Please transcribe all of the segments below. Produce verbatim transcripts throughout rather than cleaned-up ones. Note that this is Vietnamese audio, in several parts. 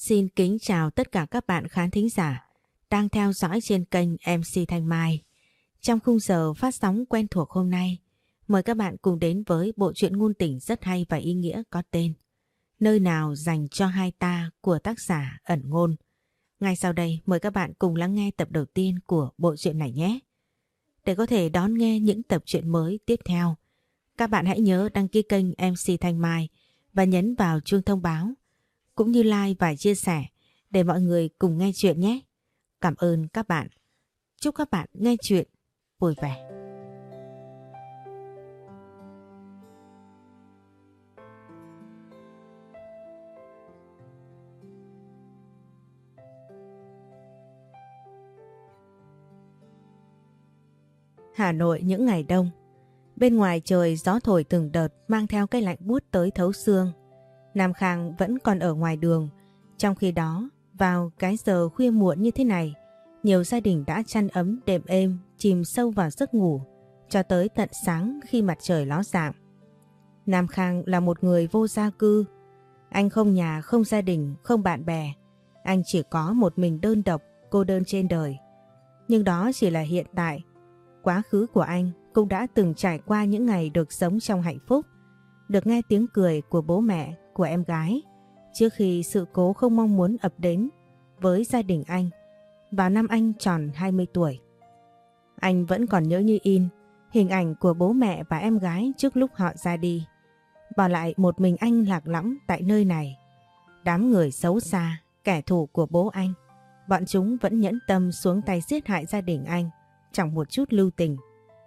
Xin kính chào tất cả các bạn khán thính giả đang theo dõi trên kênh em xê Thanh Mai. Trong khung giờ phát sóng quen thuộc hôm nay, mời các bạn cùng đến với bộ truyện ngôn tình rất hay và ý nghĩa có tên Nơi nào dành cho hai ta của tác giả Ẩn Ngôn. Ngay sau đây mời các bạn cùng lắng nghe tập đầu tiên của bộ truyện này nhé. Để có thể đón nghe những tập truyện mới tiếp theo, các bạn hãy nhớ đăng ký kênh em xê Thanh Mai và nhấn vào chuông thông báo, cũng như like và chia sẻ để mọi người cùng nghe chuyện nhé. Cảm ơn các bạn. Chúc các bạn nghe chuyện vui vẻ. Hà Nội những ngày đông. Bên ngoài trời gió thổi từng đợt mang theo cái lạnh buốt tới thấu xương. Nam Khang vẫn còn ở ngoài đường. Trong khi đó, vào cái giờ khuya muộn như thế này, nhiều gia đình đã chăn ấm đệm êm, chìm sâu vào giấc ngủ, cho tới tận sáng khi mặt trời ló dạng. Nam Khang là một người vô gia cư. Anh không nhà, không gia đình, không bạn bè. Anh chỉ có một mình đơn độc, cô đơn trên đời. Nhưng đó chỉ là hiện tại. Quá khứ của anh cũng đã từng trải qua những ngày được sống trong hạnh phúc, được nghe tiếng cười của bố mẹ, của em gái, trước khi sự cố không mong muốn ập đến với gia đình anh vào năm anh tròn hai mươi tuổi. Anh vẫn còn nhớ như in hình ảnh của bố mẹ và em gái trước lúc họ ra đi, bỏ lại một mình anh lạc lõng tại nơi này. Đám người xấu xa, kẻ thù của bố anh, bọn chúng vẫn nhẫn tâm xuống tay giết hại gia đình anh, chẳng một chút lưu tình.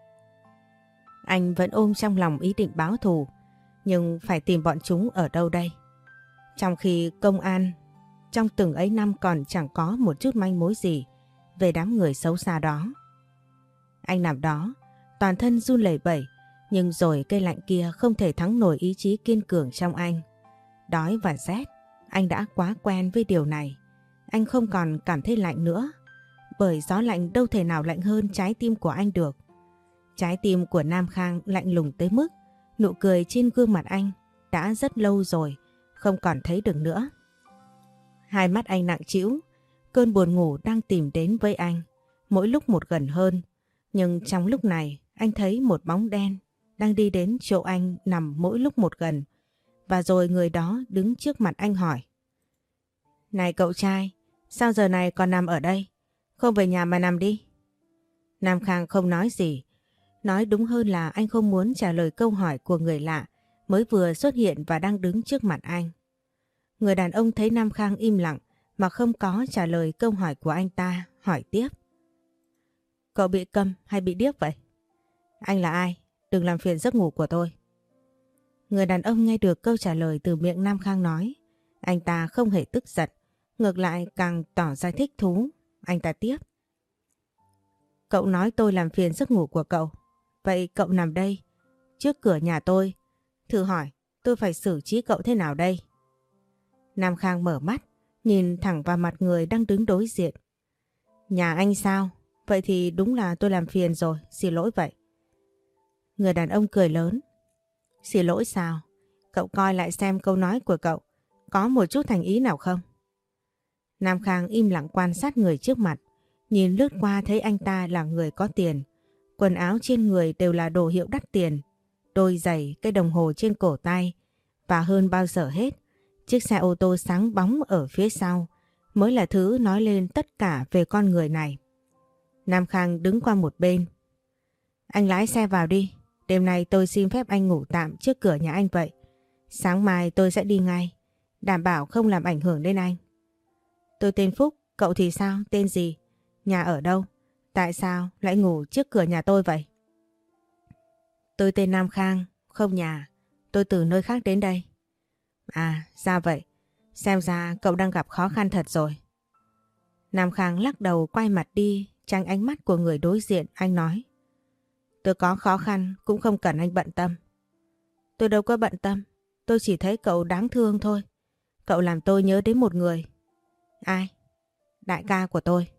Anh vẫn ôm trong lòng ý định báo thù, nhưng phải tìm bọn chúng ở đâu đây? Trong khi công an trong từng ấy năm còn chẳng có một chút manh mối gì về đám người xấu xa đó. Anh nằm đó, toàn thân run lẩy bẩy, nhưng rồi cây lạnh kia không thể thắng nổi ý chí kiên cường trong anh. Đói và rét, anh đã quá quen với điều này. Anh không còn cảm thấy lạnh nữa, bởi gió lạnh đâu thể nào lạnh hơn trái tim của anh được. Trái tim của Nam Khang lạnh lùng tới mức nụ cười trên gương mặt anh đã rất lâu rồi không còn thấy được nữa. Hai mắt anh nặng trĩu, cơn buồn ngủ đang tìm đến với anh, mỗi lúc một gần hơn. Nhưng trong lúc này anh thấy một bóng đen đang đi đến chỗ anh nằm mỗi lúc một gần. Và rồi người đó đứng trước mặt anh hỏi: "Này cậu trai, sao giờ này còn nằm ở đây? Không về nhà mà nằm đi." Nam Khang không nói gì. Nói đúng hơn là anh không muốn trả lời câu hỏi của người lạ mới vừa xuất hiện và đang đứng trước mặt anh. Người đàn ông thấy Nam Khang im lặng mà không có trả lời câu hỏi của anh ta, hỏi tiếp: "Cậu bị câm hay bị điếc vậy? Anh là ai? Đừng làm phiền giấc ngủ của tôi." Người đàn ông nghe được câu trả lời từ miệng Nam Khang nói, anh ta không hề tức giận, ngược lại càng tỏ ra thích thú. Anh ta tiếp: "Cậu nói tôi làm phiền giấc ngủ của cậu. Vậy cậu nằm đây, trước cửa nhà tôi. Thử hỏi tôi phải xử trí cậu thế nào đây?" Nam Khang mở mắt, nhìn thẳng vào mặt người đang đứng đối diện. "Nhà anh sao? Vậy thì đúng là tôi làm phiền rồi, xin lỗi vậy." Người đàn ông cười lớn: "Xin lỗi sao? Cậu coi lại xem câu nói của cậu có một chút thành ý nào không?" Nam Khang im lặng quan sát người trước mặt, nhìn lướt qua thấy anh ta là người có tiền. Quần áo trên người đều là đồ hiệu đắt tiền, đôi giày, cái đồng hồ trên cổ tay, và hơn bao giờ hết, chiếc xe ô tô sáng bóng ở phía sau mới là thứ nói lên tất cả về con người này. Nam Khang đứng qua một bên: "Anh lái xe vào đi, đêm nay tôi xin phép anh ngủ tạm trước cửa nhà anh vậy. Sáng mai tôi sẽ đi ngay, đảm bảo không làm ảnh hưởng đến anh." "Tôi tên Phúc, cậu thì sao, tên gì? Nhà ở đâu? Tại sao lại ngủ trước cửa nhà tôi vậy?" "Tôi tên Nam Khang, không nhà, tôi từ nơi khác đến đây." "À, ra vậy, xem ra cậu đang gặp khó khăn thật rồi." Nam Khang lắc đầu quay mặt đi, tránh ánh mắt của người đối diện. Anh nói: "Tôi có khó khăn cũng không cần anh bận tâm." "Tôi đâu có bận tâm, tôi chỉ thấy cậu đáng thương thôi. Cậu làm tôi nhớ đến một người." "Ai?" "Đại ca của tôi."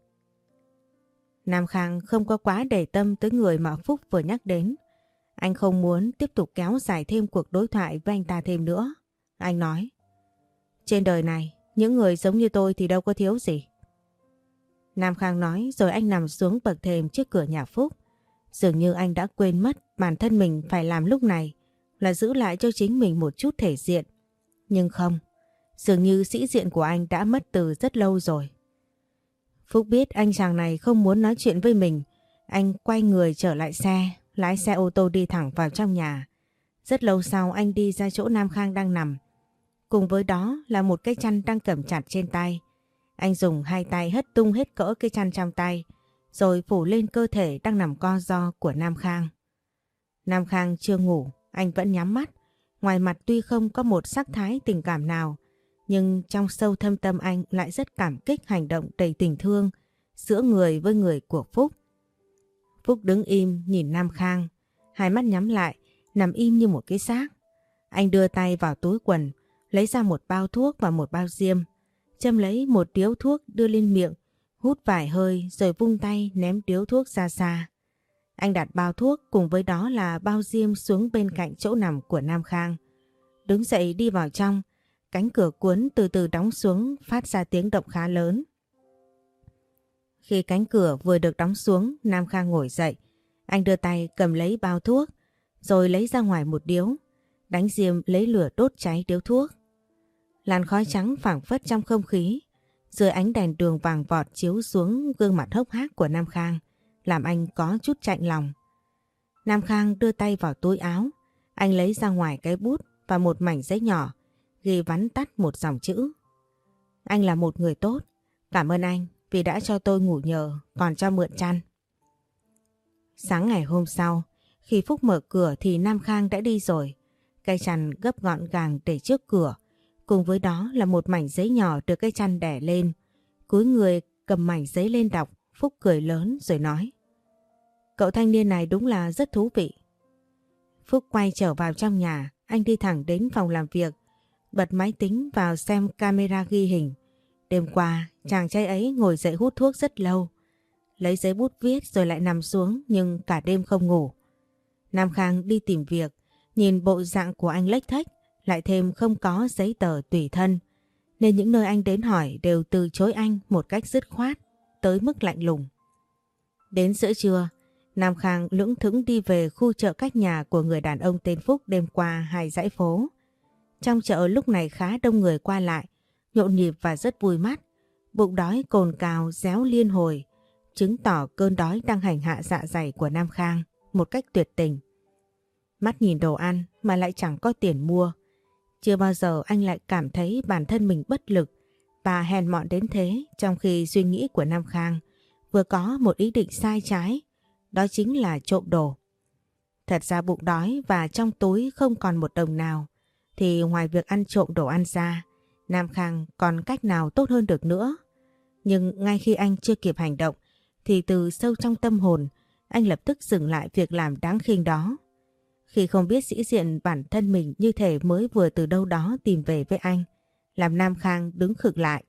Nam Khang không có quá để tâm tới người mà Phúc vừa nhắc đến. Anh không muốn tiếp tục kéo dài thêm cuộc đối thoại với anh ta thêm nữa. Anh nói: "Trên đời này Những người giống như tôi thì đâu có thiếu gì. Nam Khang nói rồi anh nằm xuống bậc thềm trước cửa nhà Phúc. Dường như anh đã quên mất bản thân mình phải làm lúc này là giữ lại cho chính mình một chút thể diện. Nhưng không, dường như sĩ diện của anh đã mất từ rất lâu rồi. Phúc biết anh chàng này không muốn nói chuyện với mình. Anh quay người trở lại xe, lái xe ô tô đi thẳng vào trong nhà. Rất lâu sau anh đi ra chỗ Nam Khang đang nằm. Cùng với đó là một cái chăn đang cầm chặt trên tay. Anh dùng hai tay hất tung hết cỡ cái chăn trong tay, rồi phủ lên cơ thể đang nằm co ro của Nam Khang. Nam Khang chưa ngủ, anh vẫn nhắm mắt. Ngoài mặt tuy không có một sắc thái tình cảm nào, nhưng trong sâu thâm tâm anh lại rất cảm kích hành động đầy tình thương giữa người với người của Phúc. Phúc đứng im nhìn Nam Khang, hai mắt nhắm lại, nằm im như một cái xác. Anh đưa tay vào túi quần, lấy ra một bao thuốc và một bao diêm, châm lấy một điếu thuốc đưa lên miệng, hút vài hơi rồi vung tay ném điếu thuốc ra xa. Anh đặt bao thuốc cùng với đó là bao diêm xuống bên cạnh chỗ nằm của Nam Khang. Đứng dậy đi vào trong, cánh cửa cuốn từ từ đóng xuống phát ra tiếng động khá lớn. Khi cánh cửa vừa được đóng xuống, Nam Khang ngồi dậy. Anh đưa tay cầm lấy bao thuốc, rồi lấy ra ngoài một điếu, đánh diêm lấy lửa đốt cháy điếu thuốc. Làn khói trắng phảng phất trong không khí, dưới ánh đèn đường vàng vọt chiếu xuống gương mặt hốc hác của Nam Khang, làm anh có chút chạnh lòng. Nam Khang đưa tay vào túi áo, anh lấy ra ngoài cái bút và một mảnh giấy nhỏ, ghi vắn tắt một dòng chữ. Anh là một người tốt, cảm ơn anh vì đã cho tôi ngủ nhờ, còn cho mượn chăn. Sáng ngày hôm sau, khi Phúc mở cửa thì Nam Khang đã đi rồi. Cây chăn gấp gọn gàng để trước cửa, cùng với đó là một mảnh giấy nhỏ được cây chăn đẻ lên. Cúi người cầm mảnh giấy lên đọc, Phúc cười lớn rồi nói: Cậu thanh niên này đúng là rất thú vị. Phúc quay trở vào trong nhà, anh đi thẳng đến phòng làm việc, bật máy tính vào xem camera ghi hình. Đêm qua, chàng trai ấy ngồi dậy hút thuốc rất lâu, lấy giấy bút viết rồi lại nằm xuống nhưng cả đêm không ngủ. Nam Khang đi tìm việc, nhìn bộ dạng của anh lếch thếch, lại thêm không có giấy tờ tùy thân, nên những nơi anh đến hỏi đều từ chối anh một cách dứt khoát, tới mức lạnh lùng. Đến giữa trưa, Nam Khang lững thững đi về khu chợ cách nhà của người đàn ông tên Phúc đêm qua hai dãy phố. Trong chợ lúc này khá đông người qua lại, nhộn nhịp và rất vui mắt. Bụng đói cồn cào réo liên hồi, chứng tỏ cơn đói đang hành hạ dạ dày của Nam Khang một cách tuyệt tình. Mắt nhìn đồ ăn mà lại chẳng có tiền mua. Chưa bao giờ anh lại cảm thấy bản thân mình bất lực và hèn mọn đến thế, trong khi suy nghĩ của Nam Khang vừa có một ý định sai trái, đó chính là trộm đồ. Thật ra bụng đói và trong túi không còn một đồng nào, thì ngoài việc ăn trộm đồ ăn ra, Nam Khang còn cách nào tốt hơn được nữa. Nhưng ngay khi anh chưa kịp hành động, thì từ sâu trong tâm hồn, anh lập tức dừng lại việc làm đáng khinh đó. Khi không biết sĩ diện bản thân mình như thể mới vừa từ đâu đó tìm về với anh, làm Nam Khang đứng khựng lại.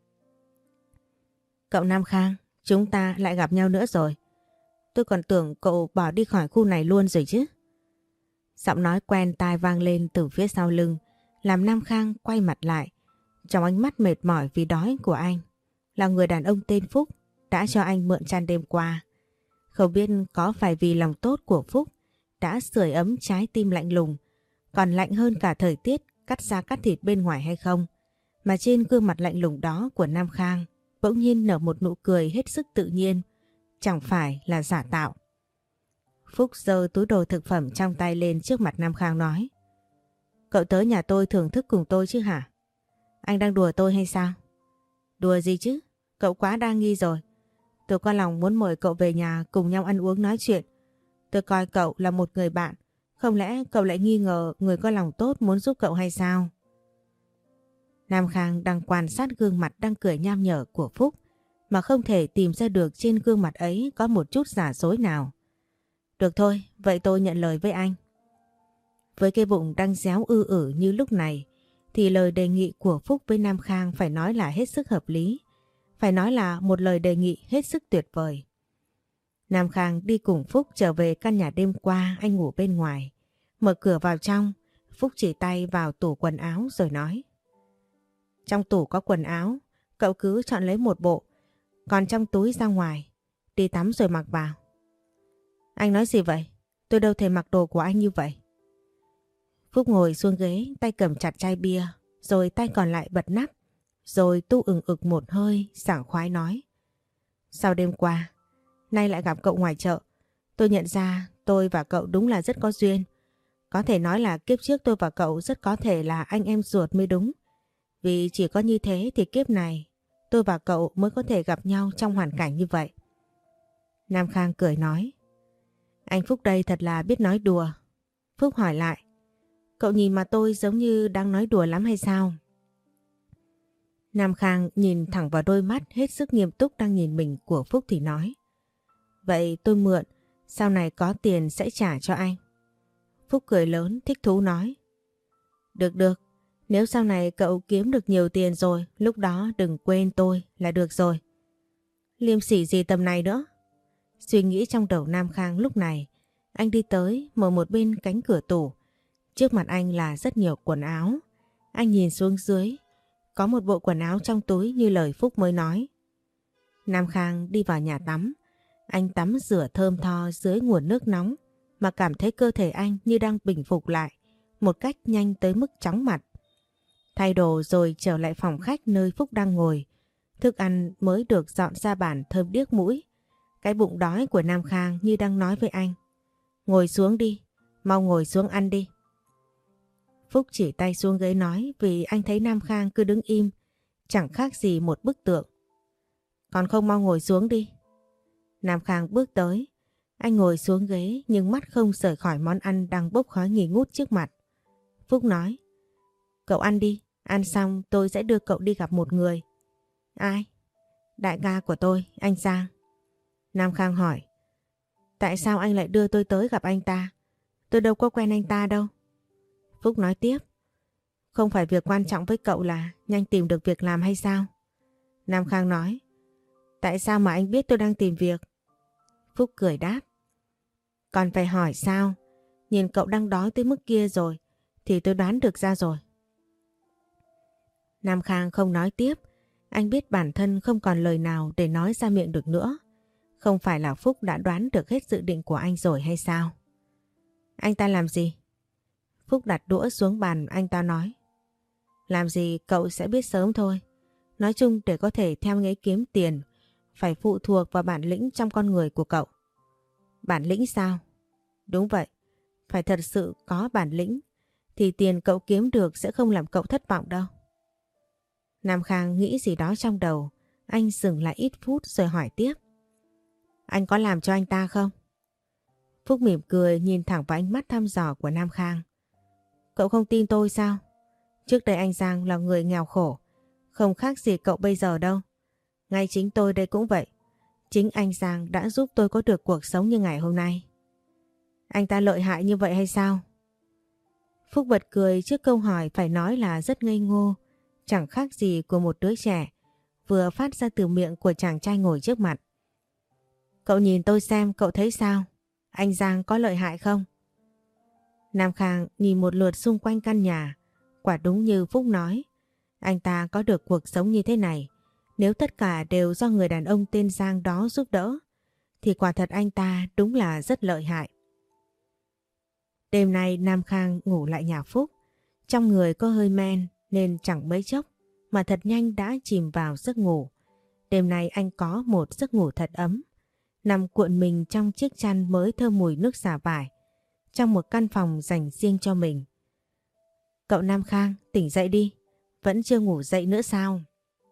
Cậu Nam Khang, chúng ta lại gặp nhau nữa rồi. Tôi còn tưởng cậu bỏ đi khỏi khu này luôn rồi chứ. Giọng nói quen tai vang lên từ phía sau lưng, làm Nam Khang quay mặt lại. Trong ánh mắt mệt mỏi vì đói của anh là người đàn ông tên Phúc đã cho anh mượn chăn đêm qua. Không biết có phải vì lòng tốt của Phúc đã sưởi ấm trái tim lạnh lùng, còn lạnh hơn cả thời tiết cắt da cắt thịt bên ngoài hay không, mà trên gương mặt lạnh lùng đó của Nam Khang bỗng nhiên nở một nụ cười hết sức tự nhiên, chẳng phải là giả tạo. Phúc giơ túi đồ thực phẩm trong tay lên trước mặt Nam Khang nói: Cậu tới nhà tôi thưởng thức cùng tôi chứ hả? Anh đang đùa tôi hay sao? Đùa gì chứ? Cậu quá đa nghi rồi. Tôi có lòng muốn mời cậu về nhà cùng nhau ăn uống nói chuyện. Tôi coi cậu là một người bạn. Không lẽ cậu lại nghi ngờ người có lòng tốt muốn giúp cậu hay sao? Nam Khang đang quan sát gương mặt đang cười nham nhở của Phúc mà không thể tìm ra được trên gương mặt ấy có một chút giả dối nào. Được thôi, vậy tôi nhận lời với anh. Với cái bụng đang réo ư ử như lúc này thì lời đề nghị của Phúc với Nam Khang phải nói là hết sức hợp lý. Phải nói là một lời đề nghị hết sức tuyệt vời. Nam Khang đi cùng Phúc trở về căn nhà đêm qua anh ngủ bên ngoài. Mở cửa vào trong, Phúc chỉ tay vào tủ quần áo rồi nói: Trong tủ có quần áo, cậu cứ chọn lấy một bộ. Còn trong túi ra ngoài, đi tắm rồi mặc vào. Anh nói gì vậy? Tôi đâu thể mặc đồ của anh như vậy. Phúc ngồi xuống ghế, tay cầm chặt chai bia, rồi tay còn lại bật nắp, rồi tu ừng ực một hơi, sảng khoái nói. Sau đêm qua, nay lại gặp cậu ngoài chợ, tôi nhận ra tôi và cậu đúng là rất có duyên. Có thể nói là kiếp trước tôi và cậu rất có thể là anh em ruột mới đúng. Vì chỉ có như thế thì kiếp này tôi và cậu mới có thể gặp nhau trong hoàn cảnh như vậy. Nam Khang cười nói. Anh Phúc đây thật là biết nói đùa. Phúc hỏi lại. Cậu nhìn mà tôi giống như đang nói đùa lắm hay sao? Nam Khang nhìn thẳng vào đôi mắt hết sức nghiêm túc đang nhìn mình của Phúc thì nói. Vậy tôi mượn, sau này có tiền sẽ trả cho anh. Phúc cười lớn thích thú nói. Được được, nếu sau này cậu kiếm được nhiều tiền rồi, lúc đó đừng quên tôi là được rồi. Liêm sỉ gì tầm này nữa? Suy nghĩ trong đầu Nam Khang lúc này, anh đi tới mở một bên cánh cửa tủ. Trước mặt anh là rất nhiều quần áo. Anh nhìn xuống dưới, có một bộ quần áo trong túi như lời Phúc mới nói. Nam Khang đi vào nhà tắm. Anh tắm rửa thơm tho dưới nguồn nước nóng mà cảm thấy cơ thể anh như đang bình phục lại một cách nhanh tới mức chóng mặt. Thay đồ rồi trở lại phòng khách nơi Phúc đang ngồi. Thức ăn mới được dọn ra bàn thơm điếc mũi. Cái bụng đói của Nam Khang như đang nói với anh. Ngồi xuống đi, mau ngồi xuống ăn đi. Phúc chỉ tay xuống ghế nói vì anh thấy Nam Khang cứ đứng im, chẳng khác gì một bức tượng. Còn không mau ngồi xuống đi. Nam Khang bước tới, anh ngồi xuống ghế nhưng mắt không rời khỏi món ăn đang bốc khói nghi ngút trước mặt. Phúc nói, cậu ăn đi, ăn xong tôi sẽ đưa cậu đi gặp một người. Ai? Đại ca của tôi, anh Giang. Nam Khang hỏi, tại sao anh lại đưa tôi tới gặp anh ta? Tôi đâu có quen anh ta đâu. Phúc nói tiếp, không phải việc quan trọng với cậu là nhanh tìm được việc làm hay sao? Nam Khang nói, tại sao mà anh biết tôi đang tìm việc? Phúc cười đáp, còn phải hỏi sao? Nhìn cậu đang đói tới mức kia rồi thì tôi đoán được ra rồi. Nam Khang không nói tiếp, anh biết bản thân không còn lời nào để nói ra miệng được nữa. Không phải là Phúc đã đoán được hết dự định của anh rồi hay sao? Anh ta làm gì? Phúc đặt đũa xuống bàn, anh ta nói. Làm gì cậu sẽ biết sớm thôi. Nói chung để có thể theo nghề kiếm tiền, phải phụ thuộc vào bản lĩnh trong con người của cậu. Bản lĩnh sao? Đúng vậy, phải thật sự có bản lĩnh, thì tiền cậu kiếm được sẽ không làm cậu thất vọng đâu. Nam Khang nghĩ gì đó trong đầu, anh dừng lại ít phút rồi hỏi tiếp. Anh có làm cho anh ta không? Phúc mỉm cười nhìn thẳng vào ánh mắt thăm dò của Nam Khang. Cậu không tin tôi sao? Trước đây anh Giang là người nghèo khổ, không khác gì cậu bây giờ đâu. Ngay chính tôi đây cũng vậy. Chính anh Giang đã giúp tôi có được cuộc sống như ngày hôm nay. Anh ta lợi hại như vậy hay sao? Phúc bật cười trước câu hỏi phải nói là rất ngây ngô, chẳng khác gì của một đứa trẻ, vừa phát ra từ miệng của chàng trai ngồi trước mặt. Cậu nhìn tôi xem, cậu thấy sao? Anh Giang có lợi hại không? Nam Khang nhìn một lượt xung quanh căn nhà, quả đúng như Phúc nói. Anh ta có được cuộc sống như thế này, nếu tất cả đều do người đàn ông tên Giang đó giúp đỡ, thì quả thật anh ta đúng là rất lợi hại. Đêm nay Nam Khang ngủ lại nhà Phúc, trong người có hơi men nên chẳng mấy chốc mà thật nhanh đã chìm vào giấc ngủ. Đêm nay anh có một giấc ngủ thật ấm, nằm cuộn mình trong chiếc chăn mới thơm mùi nước xả vải, trong một căn phòng dành riêng cho mình. Cậu Nam Khang, tỉnh dậy đi, vẫn chưa ngủ dậy nữa sao?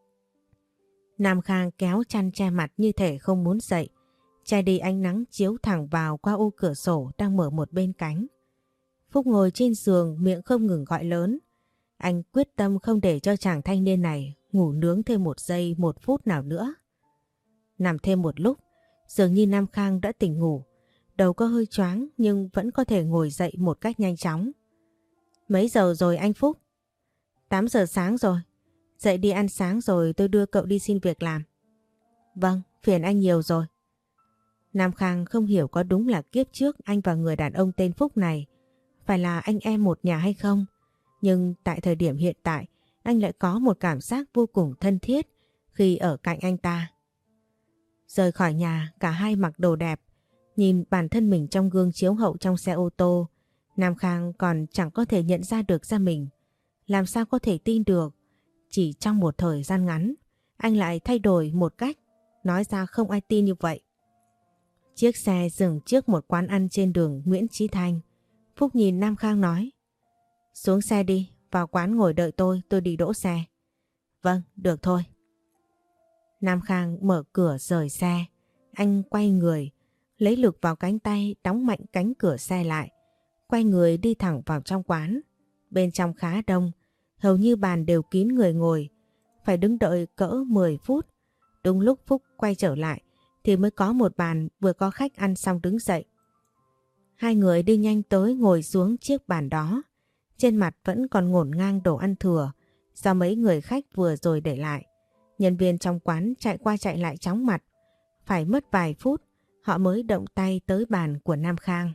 Nam Khang kéo chăn che mặt như thể không muốn dậy, che đi ánh nắng chiếu thẳng vào qua ô cửa sổ đang mở một bên cánh. Phúc ngồi trên giường miệng không ngừng gọi lớn. Anh quyết tâm không để cho chàng thanh niên này ngủ nướng thêm một giây một phút nào nữa. Nằm thêm một lúc, dường như Nam Khang đã tỉnh ngủ, đầu có hơi choáng nhưng vẫn có thể ngồi dậy một cách nhanh chóng. Mấy giờ rồi anh Phúc? tám giờ sáng rồi. Dậy đi ăn sáng rồi tôi đưa cậu đi xin việc làm. Vâng, phiền anh nhiều rồi. Nam Khang không hiểu có đúng là kiếp trước anh và người đàn ông tên Phúc này phải là anh em một nhà hay không. Nhưng tại thời điểm hiện tại, anh lại có một cảm giác vô cùng thân thiết khi ở cạnh anh ta. Rời khỏi nhà, cả hai mặc đồ đẹp, nhìn bản thân mình trong gương chiếu hậu trong xe ô tô, Nam Khang còn chẳng có thể nhận ra được ra mình. Làm sao có thể tin được, chỉ trong một thời gian ngắn, anh lại thay đổi một cách, nói ra không ai tin như vậy. Chiếc xe dừng trước một quán ăn trên đường Nguyễn Chí Thanh. Phúc nhìn Nam Khang nói, xuống xe đi, vào quán ngồi đợi tôi, tôi đi đỗ xe. Vâng, được thôi. Nam Khang mở cửa rời xe, anh quay người, lấy lực vào cánh tay đóng mạnh cánh cửa xe lại, quay người đi thẳng vào trong quán. Bên trong khá đông, hầu như bàn đều kín người ngồi, phải đứng đợi cỡ mười phút. Đúng lúc Phúc quay trở lại thì mới có một bàn vừa có khách ăn xong đứng dậy. Hai người đi nhanh tới ngồi xuống chiếc bàn đó, trên mặt vẫn còn ngổn ngang đồ ăn thừa do mấy người khách vừa rồi để lại. Nhân viên trong quán chạy qua chạy lại chóng mặt, phải mất vài phút họ mới động tay tới bàn của Nam Khang.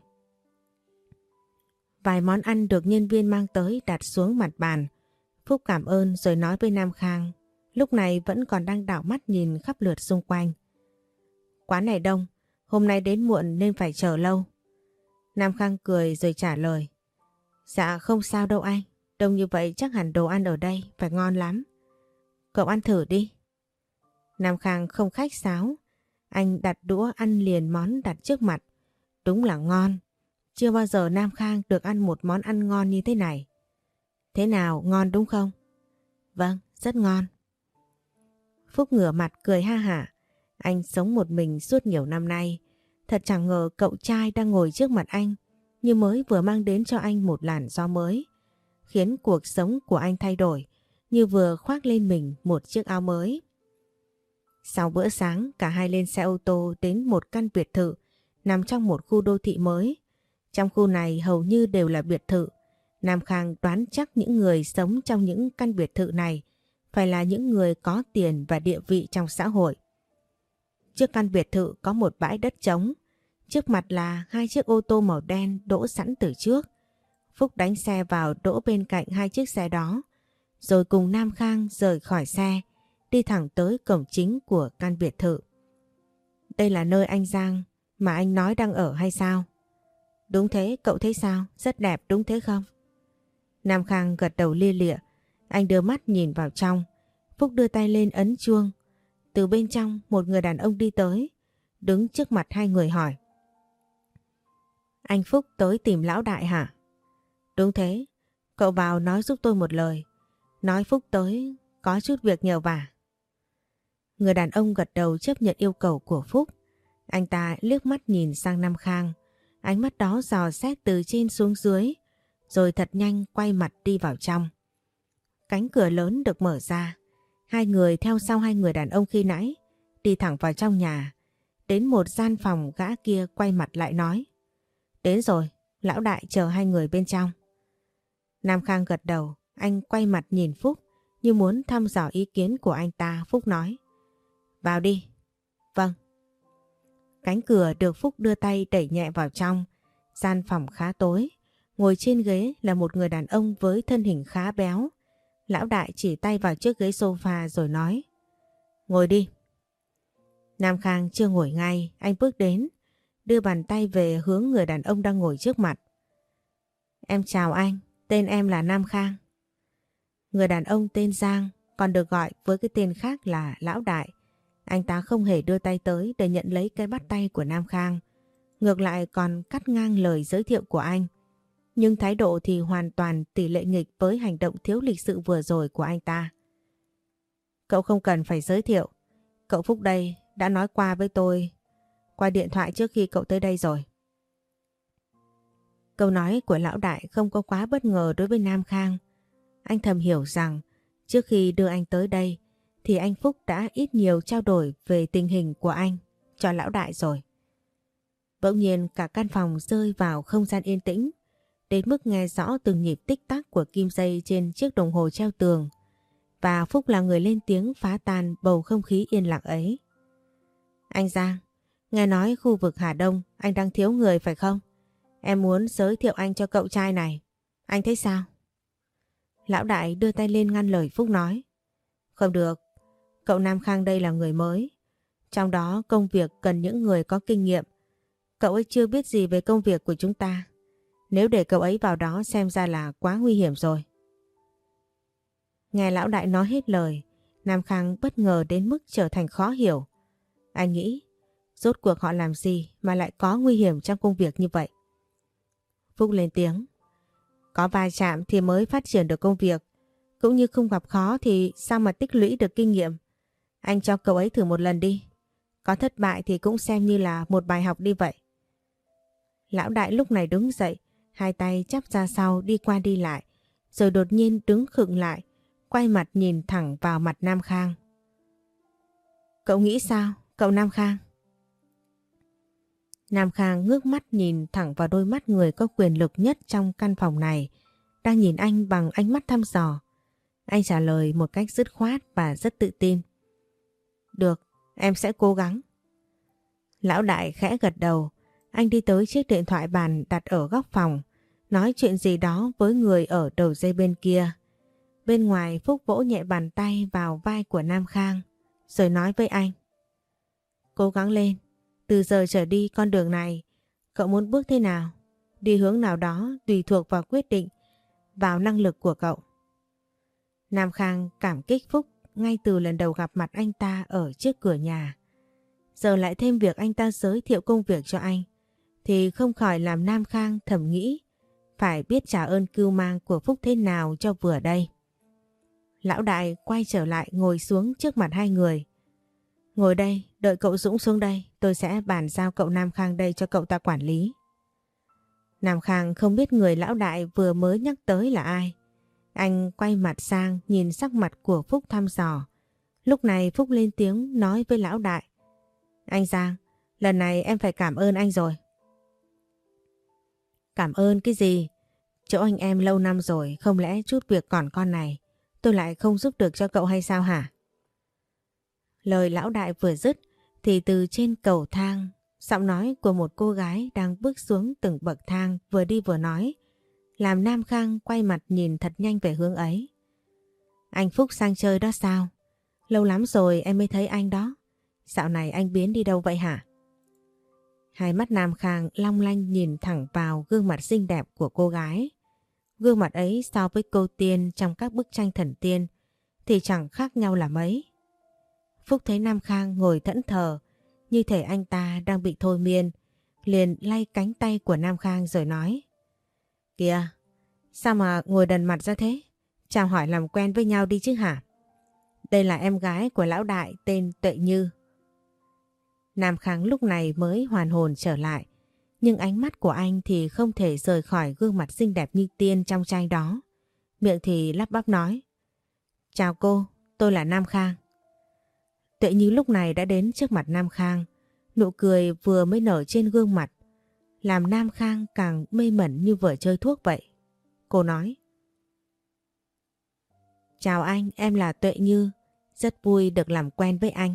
Vài món ăn được nhân viên mang tới đặt xuống mặt bàn. Phúc cảm ơn rồi nói với Nam Khang, lúc này vẫn còn đang đảo mắt nhìn khắp lượt xung quanh. Quán này đông, hôm nay đến muộn nên phải chờ lâu. Nam Khang cười rồi trả lời, dạ không sao đâu anh, đông như vậy chắc hẳn đồ ăn ở đây phải ngon lắm. Cậu ăn thử đi. Nam Khang không khách sáo, anh đặt đũa ăn liền món đặt trước mặt. Đúng là ngon, chưa bao giờ Nam Khang được ăn một món ăn ngon như thế này. Thế nào, ngon đúng không? Vâng, rất ngon. Phúc ngửa mặt cười ha hả. Anh sống một mình suốt nhiều năm nay, thật chẳng ngờ cậu trai đang ngồi trước mặt anh như mới vừa mang đến cho anh một làn gió mới, khiến cuộc sống của anh thay đổi như vừa khoác lên mình một chiếc áo mới. Sau bữa sáng, cả hai lên xe ô tô đến một căn biệt thự nằm trong một khu đô thị mới. Trong khu này hầu như đều là biệt thự. Nam Khang đoán chắc những người sống trong những căn biệt thự này phải là những người có tiền và địa vị trong xã hội. Trước căn biệt thự có một bãi đất trống, trước mặt là hai chiếc ô tô màu đen đỗ sẵn từ trước. Phúc đánh xe vào đỗ bên cạnh hai chiếc xe đó, rồi cùng Nam Khang rời khỏi xe, đi thẳng tới cổng chính của căn biệt thự. Đây là nơi anh Giang mà anh nói đang ở hay sao? Đúng thế, cậu thấy sao? Rất đẹp đúng thế không? Nam Khang gật đầu lia lịa, anh đưa mắt nhìn vào trong. Phúc đưa tay lên ấn chuông. Từ bên trong một người đàn ông đi tới, đứng trước mặt hai người hỏi. Anh Phúc tới tìm lão đại hả? Đúng thế, cậu vào nói giúp tôi một lời. Nói Phúc tới có chút việc nhờ vả. Người đàn ông gật đầu chấp nhận yêu cầu của Phúc. Anh ta liếc mắt nhìn sang Nam Khang, ánh mắt đó dò xét từ trên xuống dưới, rồi thật nhanh quay mặt đi vào trong. Cánh cửa lớn được mở ra, hai người theo sau hai người đàn ông khi nãy, đi thẳng vào trong nhà. Đến một gian phòng, gã kia quay mặt lại nói. Đến rồi, lão đại chờ hai người bên trong. Nam Khang gật đầu, anh quay mặt nhìn Phúc như muốn thăm dò ý kiến của anh ta. Phúc nói. Vào đi. Vâng. Cánh cửa được Phúc đưa tay đẩy nhẹ vào trong. Gian phòng khá tối, ngồi trên ghế là một người đàn ông với thân hình khá béo. Lão đại chỉ tay vào chiếc ghế sofa rồi nói. Ngồi đi. Nam Khang chưa ngồi ngay, anh bước đến, đưa bàn tay về hướng người đàn ông đang ngồi trước mặt. Em chào anh, tên em là Nam Khang. Người đàn ông tên Giang, còn được gọi với cái tên khác là Lão Đại. Anh ta không hề đưa tay tới để nhận lấy cái bắt tay của Nam Khang, ngược lại còn cắt ngang lời giới thiệu của anh. Nhưng thái độ thì hoàn toàn tỷ lệ nghịch với hành động thiếu lịch sự vừa rồi của anh ta. Cậu không cần phải giới thiệu, cậu Phúc đây đã nói qua với tôi qua điện thoại trước khi cậu tới đây rồi. Câu nói của Lão Đại không có quá bất ngờ đối với Nam Khang. Anh thầm hiểu rằng trước khi đưa anh tới đây thì anh Phúc đã ít nhiều trao đổi về tình hình của anh cho Lão Đại rồi. Bỗng nhiên cả căn phòng rơi vào không gian yên tĩnh, đến mức nghe rõ từng nhịp tích tắc của kim dây trên chiếc đồng hồ treo tường. Và Phúc là người lên tiếng phá tan bầu không khí yên lặng ấy. Anh Giang, nghe nói khu vực Hà Đông anh đang thiếu người phải không? Em muốn giới thiệu anh cho cậu trai này. Anh thấy sao? Lão đại đưa tay lên ngăn lời Phúc nói. Không được, cậu Nam Khang đây là người mới. Trong đó công việc cần những người có kinh nghiệm. Cậu ấy chưa biết gì về công việc của chúng ta. Nếu để cậu ấy vào đó xem ra là quá nguy hiểm rồi. Nghe lão đại nói hết lời, Nam Khang bất ngờ đến mức trở thành khó hiểu. Anh nghĩ, rốt cuộc họ làm gì mà lại có nguy hiểm trong công việc như vậy? Phúc lên tiếng. Có va chạm thì mới phát triển được công việc. Cũng như không gặp khó thì sao mà tích lũy được kinh nghiệm. Anh cho cậu ấy thử một lần đi. Có thất bại thì cũng xem như là một bài học đi vậy. Lão đại lúc này đứng dậy, hai tay chắp ra sau đi qua đi lại, rồi đột nhiên đứng khựng lại, quay mặt nhìn thẳng vào mặt Nam Khang. Cậu nghĩ sao, cậu Nam Khang? Nam Khang ngước mắt nhìn thẳng vào đôi mắt người có quyền lực nhất trong căn phòng này, đang nhìn anh bằng ánh mắt thăm dò. Anh trả lời một cách dứt khoát và rất tự tin. Được, em sẽ cố gắng. Lão đại khẽ gật đầu, anh đi tới chiếc điện thoại bàn đặt ở góc phòng, nói chuyện gì đó với người ở đầu dây bên kia. Bên ngoài Phúc vỗ nhẹ bàn tay vào vai của Nam Khang, rồi nói với anh. Cố gắng lên, từ giờ trở đi con đường này, cậu muốn bước thế nào, đi hướng nào đó tùy thuộc vào quyết định, vào năng lực của cậu. Nam Khang cảm kích Phúc ngay từ lần đầu gặp mặt anh ta ở trước cửa nhà. Giờ lại thêm việc anh ta giới thiệu công việc cho anh, thì không khỏi làm Nam Khang thầm nghĩ phải biết trả ơn cưu mang của Phúc thế nào cho vừa đây. Lão đại quay trở lại ngồi xuống trước mặt hai người. Ngồi đây, đợi cậu Dũng xuống đây, tôi sẽ bàn giao cậu Nam Khang đây cho cậu ta quản lý. Nam Khang không biết người lão đại vừa mới nhắc tới là ai. Anh quay mặt sang nhìn sắc mặt của Phúc thăm dò. Lúc này Phúc lên tiếng nói với lão đại. Anh Giang, lần này em phải cảm ơn anh rồi. Cảm ơn cái gì? Chỗ anh em lâu năm rồi, không lẽ chút việc còn con này tôi lại không giúp được cho cậu hay sao hả? Lời lão đại vừa dứt thì từ trên cầu thang, giọng nói của một cô gái đang bước xuống từng bậc thang vừa đi vừa nói, làm Nam Khang quay mặt nhìn thật nhanh về hướng ấy. Anh Phúc sang chơi đó sao? Lâu lắm rồi em mới thấy anh đó. Dạo này anh biến đi đâu vậy hả? Hai mắt Nam Khang long lanh nhìn thẳng vào gương mặt xinh đẹp của cô gái. Gương mặt ấy so với cô tiên trong các bức tranh thần tiên thì chẳng khác nhau là mấy. Phúc thấy Nam Khang ngồi thẫn thờ, như thể anh ta đang bị thôi miên, liền lay cánh tay của Nam Khang rồi nói. Kìa, sao mà ngồi đần mặt ra thế? Chào hỏi làm quen với nhau đi chứ hả? Đây là em gái của lão đại tên Tuệ Như. Nam Khang lúc này mới hoàn hồn trở lại, nhưng ánh mắt của anh thì không thể rời khỏi gương mặt xinh đẹp như tiên trong tranh đó. Miệng thì lắp bắp nói. Chào cô, tôi là Nam Khang. Tuệ Như lúc này đã đến trước mặt Nam Khang, nụ cười vừa mới nở trên gương mặt, làm Nam Khang càng mê mẩn như vừa chơi thuốc vậy. Cô nói. Chào anh, em là Tuệ Như, rất vui được làm quen với anh.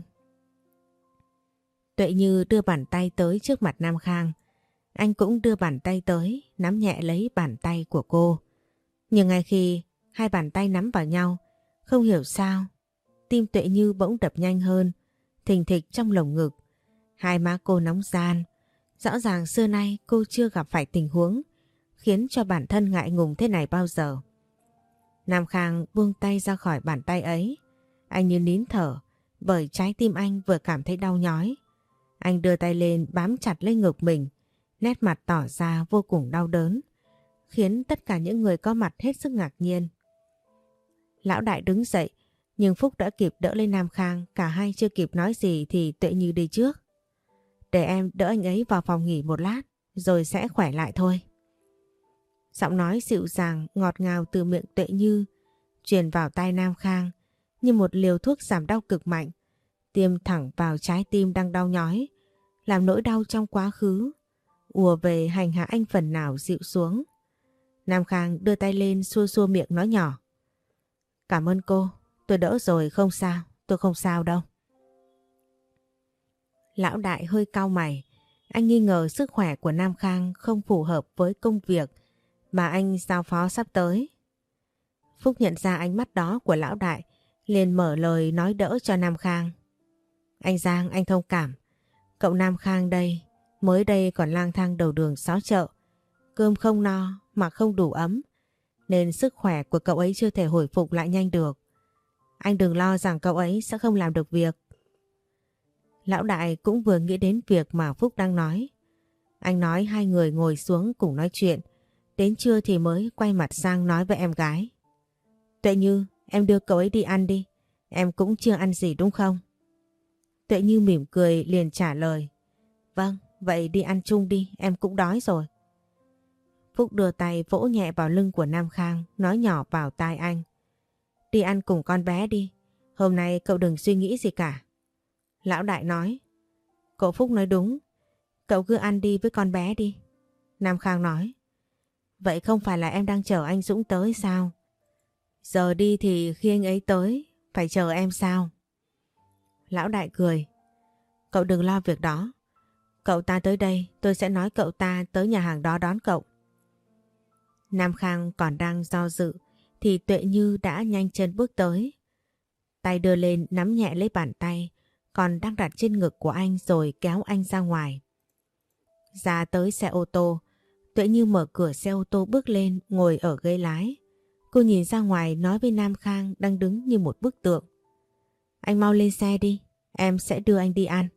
Tuệ Như đưa bàn tay tới trước mặt Nam Khang, anh cũng đưa bàn tay tới, nắm nhẹ lấy bàn tay của cô. Nhưng ngay khi hai bàn tay nắm vào nhau, không hiểu sao, tim Tuệ Như bỗng đập nhanh hơn, thình thịch trong lồng ngực. Hai má cô nóng ran, rõ ràng xưa nay cô chưa gặp phải tình huống khiến cho bản thân ngại ngùng thế này bao giờ. Nam Khang buông tay ra khỏi bàn tay ấy, anh như nín thở bởi trái tim anh vừa cảm thấy đau nhói. Anh đưa tay lên bám chặt lên ngực mình, nét mặt tỏ ra vô cùng đau đớn, khiến tất cả những người có mặt hết sức ngạc nhiên. Lão đại đứng dậy, nhưng Phúc đã kịp đỡ lên Nam Khang, cả hai chưa kịp nói gì thì Tuệ Như đi trước. Để em đỡ anh ấy vào phòng nghỉ một lát, rồi sẽ khỏe lại thôi. Giọng nói dịu dàng, ngọt ngào từ miệng Tuệ Như truyền vào tai Nam Khang như một liều thuốc giảm đau cực mạnh, tiêm thẳng vào trái tim đang đau nhói, làm nỗi đau trong quá khứ ùa về hành hạ anh phần nào dịu xuống. Nam Khang đưa tay lên xua xua miệng nói nhỏ. Cảm ơn cô, tôi đỡ rồi, không sao, tôi không sao đâu. Lão đại hơi cau mày, anh nghi ngờ sức khỏe của Nam Khang không phù hợp với công việc mà anh giao phó sắp tới. Phúc nhận ra ánh mắt đó của lão đại, liền mở lời nói đỡ cho Nam Khang. Anh Giang, anh thông cảm. Cậu Nam Khang đây, mới đây còn lang thang đầu đường xó chợ. Cơm không no, mặc không đủ ấm, nên sức khỏe của cậu ấy chưa thể hồi phục lại nhanh được. Anh đừng lo rằng cậu ấy sẽ không làm được việc. Lão đại cũng vừa nghĩ đến việc mà Phúc đang nói. Anh nói hai người ngồi xuống cùng nói chuyện. Đến trưa thì mới quay mặt sang nói với em gái. Tuệ Như, em đưa cậu ấy đi ăn đi. Em cũng chưa ăn gì đúng không? Tuệ Như mỉm cười liền trả lời. Vâng, vậy đi ăn chung đi, em cũng đói rồi. Phúc đưa tay vỗ nhẹ vào lưng của Nam Khang, nói nhỏ vào tai anh. Đi ăn cùng con bé đi, hôm nay cậu đừng suy nghĩ gì cả. Lão đại nói. Cậu Phúc nói đúng, cậu cứ ăn đi với con bé đi. Nam Khang nói. Vậy không phải là em đang chờ anh Dũng tới sao? Giờ đi thì khi anh ấy tới, phải chờ em sao? Lão đại cười. Cậu đừng lo việc đó. Cậu ta tới đây, tôi sẽ nói cậu ta tới nhà hàng đó đón cậu. Nam Khang còn đang do dự, thì Tuệ Như đã nhanh chân bước tới. Tay đưa lên nắm nhẹ lấy bàn tay, còn đang đặt trên ngực của anh rồi kéo anh ra ngoài. Ra tới xe ô tô, Tuệ Như mở cửa xe ô tô bước lên ngồi ở ghế lái. Cô nhìn ra ngoài nói với Nam Khang đang đứng như một bức tượng. Anh mau lên xe đi, em sẽ đưa anh đi ăn.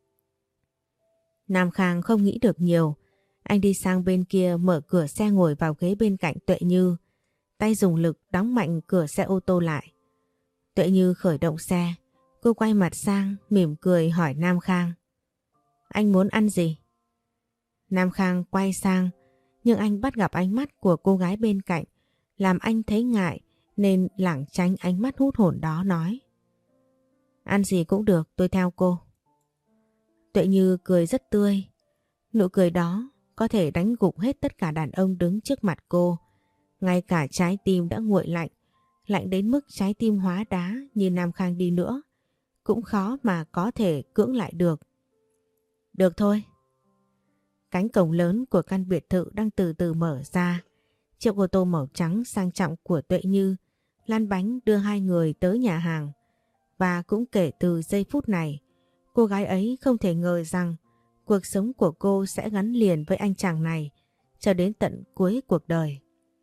Nam Khang không nghĩ được nhiều. Anh đi sang bên kia mở cửa xe ngồi vào ghế bên cạnh Tuệ Như. Tay dùng lực đóng mạnh cửa xe ô tô lại. Tuệ Như khởi động xe. Cô quay mặt sang mỉm cười hỏi Nam Khang. Anh muốn ăn gì? Nam Khang quay sang nhưng anh bắt gặp ánh mắt của cô gái bên cạnh làm anh thấy ngại nên lảng tránh ánh mắt hút hồn đó nói. Ăn gì cũng được, tôi theo cô. Tuệ Như cười rất tươi. Nụ cười đó có thể đánh gục hết tất cả đàn ông đứng trước mặt cô. Ngay cả trái tim đã nguội lạnh, lạnh đến mức trái tim hóa đá như Nam Khang đi nữa, cũng khó mà có thể cưỡng lại được. Được thôi. Cánh cổng lớn của căn biệt thự đang từ từ mở ra. Chiếc ô tô màu trắng sang trọng của Tuệ Như lăn bánh đưa hai người tới nhà hàng. Và cũng kể từ giây phút này, cô gái ấy không thể ngờ rằng cuộc sống của cô sẽ gắn liền với anh chàng này cho đến tận cuối cuộc đời.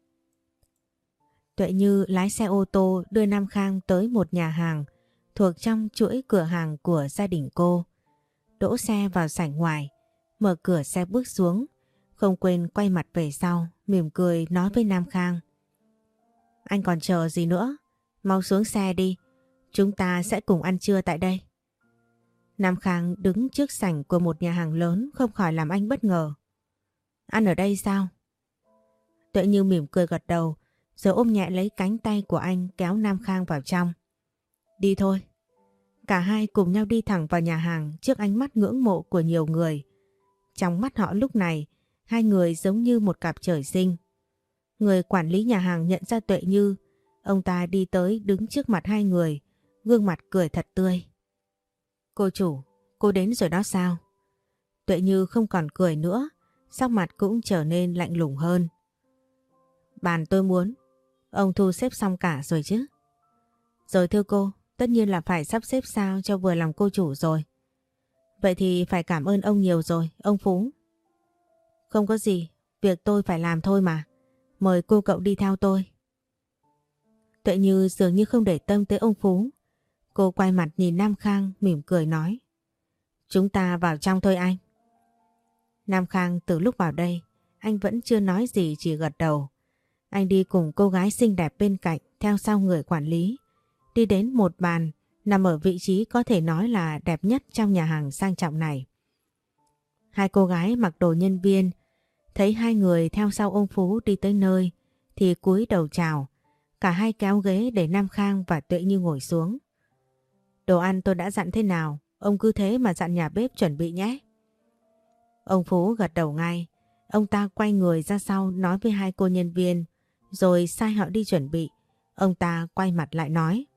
Tuệ Như lái xe ô tô đưa Nam Khang tới một nhà hàng thuộc trong chuỗi cửa hàng của gia đình cô. Đỗ xe vào sảnh ngoài, mở cửa xe bước xuống, không quên quay mặt về sau, mỉm cười nói với Nam Khang. Anh còn chờ gì nữa? Mau xuống xe đi, chúng ta sẽ cùng ăn trưa tại đây. Nam Khang đứng trước sảnh của một nhà hàng lớn không khỏi làm anh bất ngờ. Ăn ở đây sao? Tuệ Như mỉm cười gật đầu, rồi ôm nhẹ lấy cánh tay của anh kéo Nam Khang vào trong. Đi thôi. Cả hai cùng nhau đi thẳng vào nhà hàng trước ánh mắt ngưỡng mộ của nhiều người. Trong mắt họ lúc này, hai người giống như một cặp trời sinh. Người quản lý nhà hàng nhận ra Tuệ Như, ông ta đi tới đứng trước mặt hai người, gương mặt cười thật tươi. Cô chủ, cô đến rồi đó sao? Tuệ Như không còn cười nữa, sắc mặt cũng trở nên lạnh lùng hơn. Bàn tôi muốn, ông thu xếp xong cả rồi chứ? Rồi thưa cô, tất nhiên là phải sắp xếp sao cho vừa lòng cô chủ rồi. Vậy thì phải cảm ơn ông nhiều rồi, ông Phú. Không có gì, việc tôi phải làm thôi mà. Mời cô cậu đi theo tôi. Tuệ Như dường như không để tâm tới ông Phú. Cô quay mặt nhìn Nam Khang mỉm cười nói. Chúng ta vào trong thôi anh. Nam Khang từ lúc vào đây, anh vẫn chưa nói gì chỉ gật đầu. Anh đi cùng cô gái xinh đẹp bên cạnh theo sau người quản lý. Đi đến một bàn nằm ở vị trí có thể nói là đẹp nhất trong nhà hàng sang trọng này. Hai cô gái mặc đồ nhân viên thấy hai người theo sau ông Phú đi tới nơi thì cúi đầu chào. Cả hai kéo ghế để Nam Khang và Tuệ Như ngồi xuống. Đồ ăn tôi đã dặn thế nào, ông cứ thế mà dặn nhà bếp chuẩn bị nhé. Ông Phú gật đầu ngay. Ông ta quay người ra sau nói với hai cô nhân viên rồi sai họ đi chuẩn bị. Ông ta quay mặt lại nói.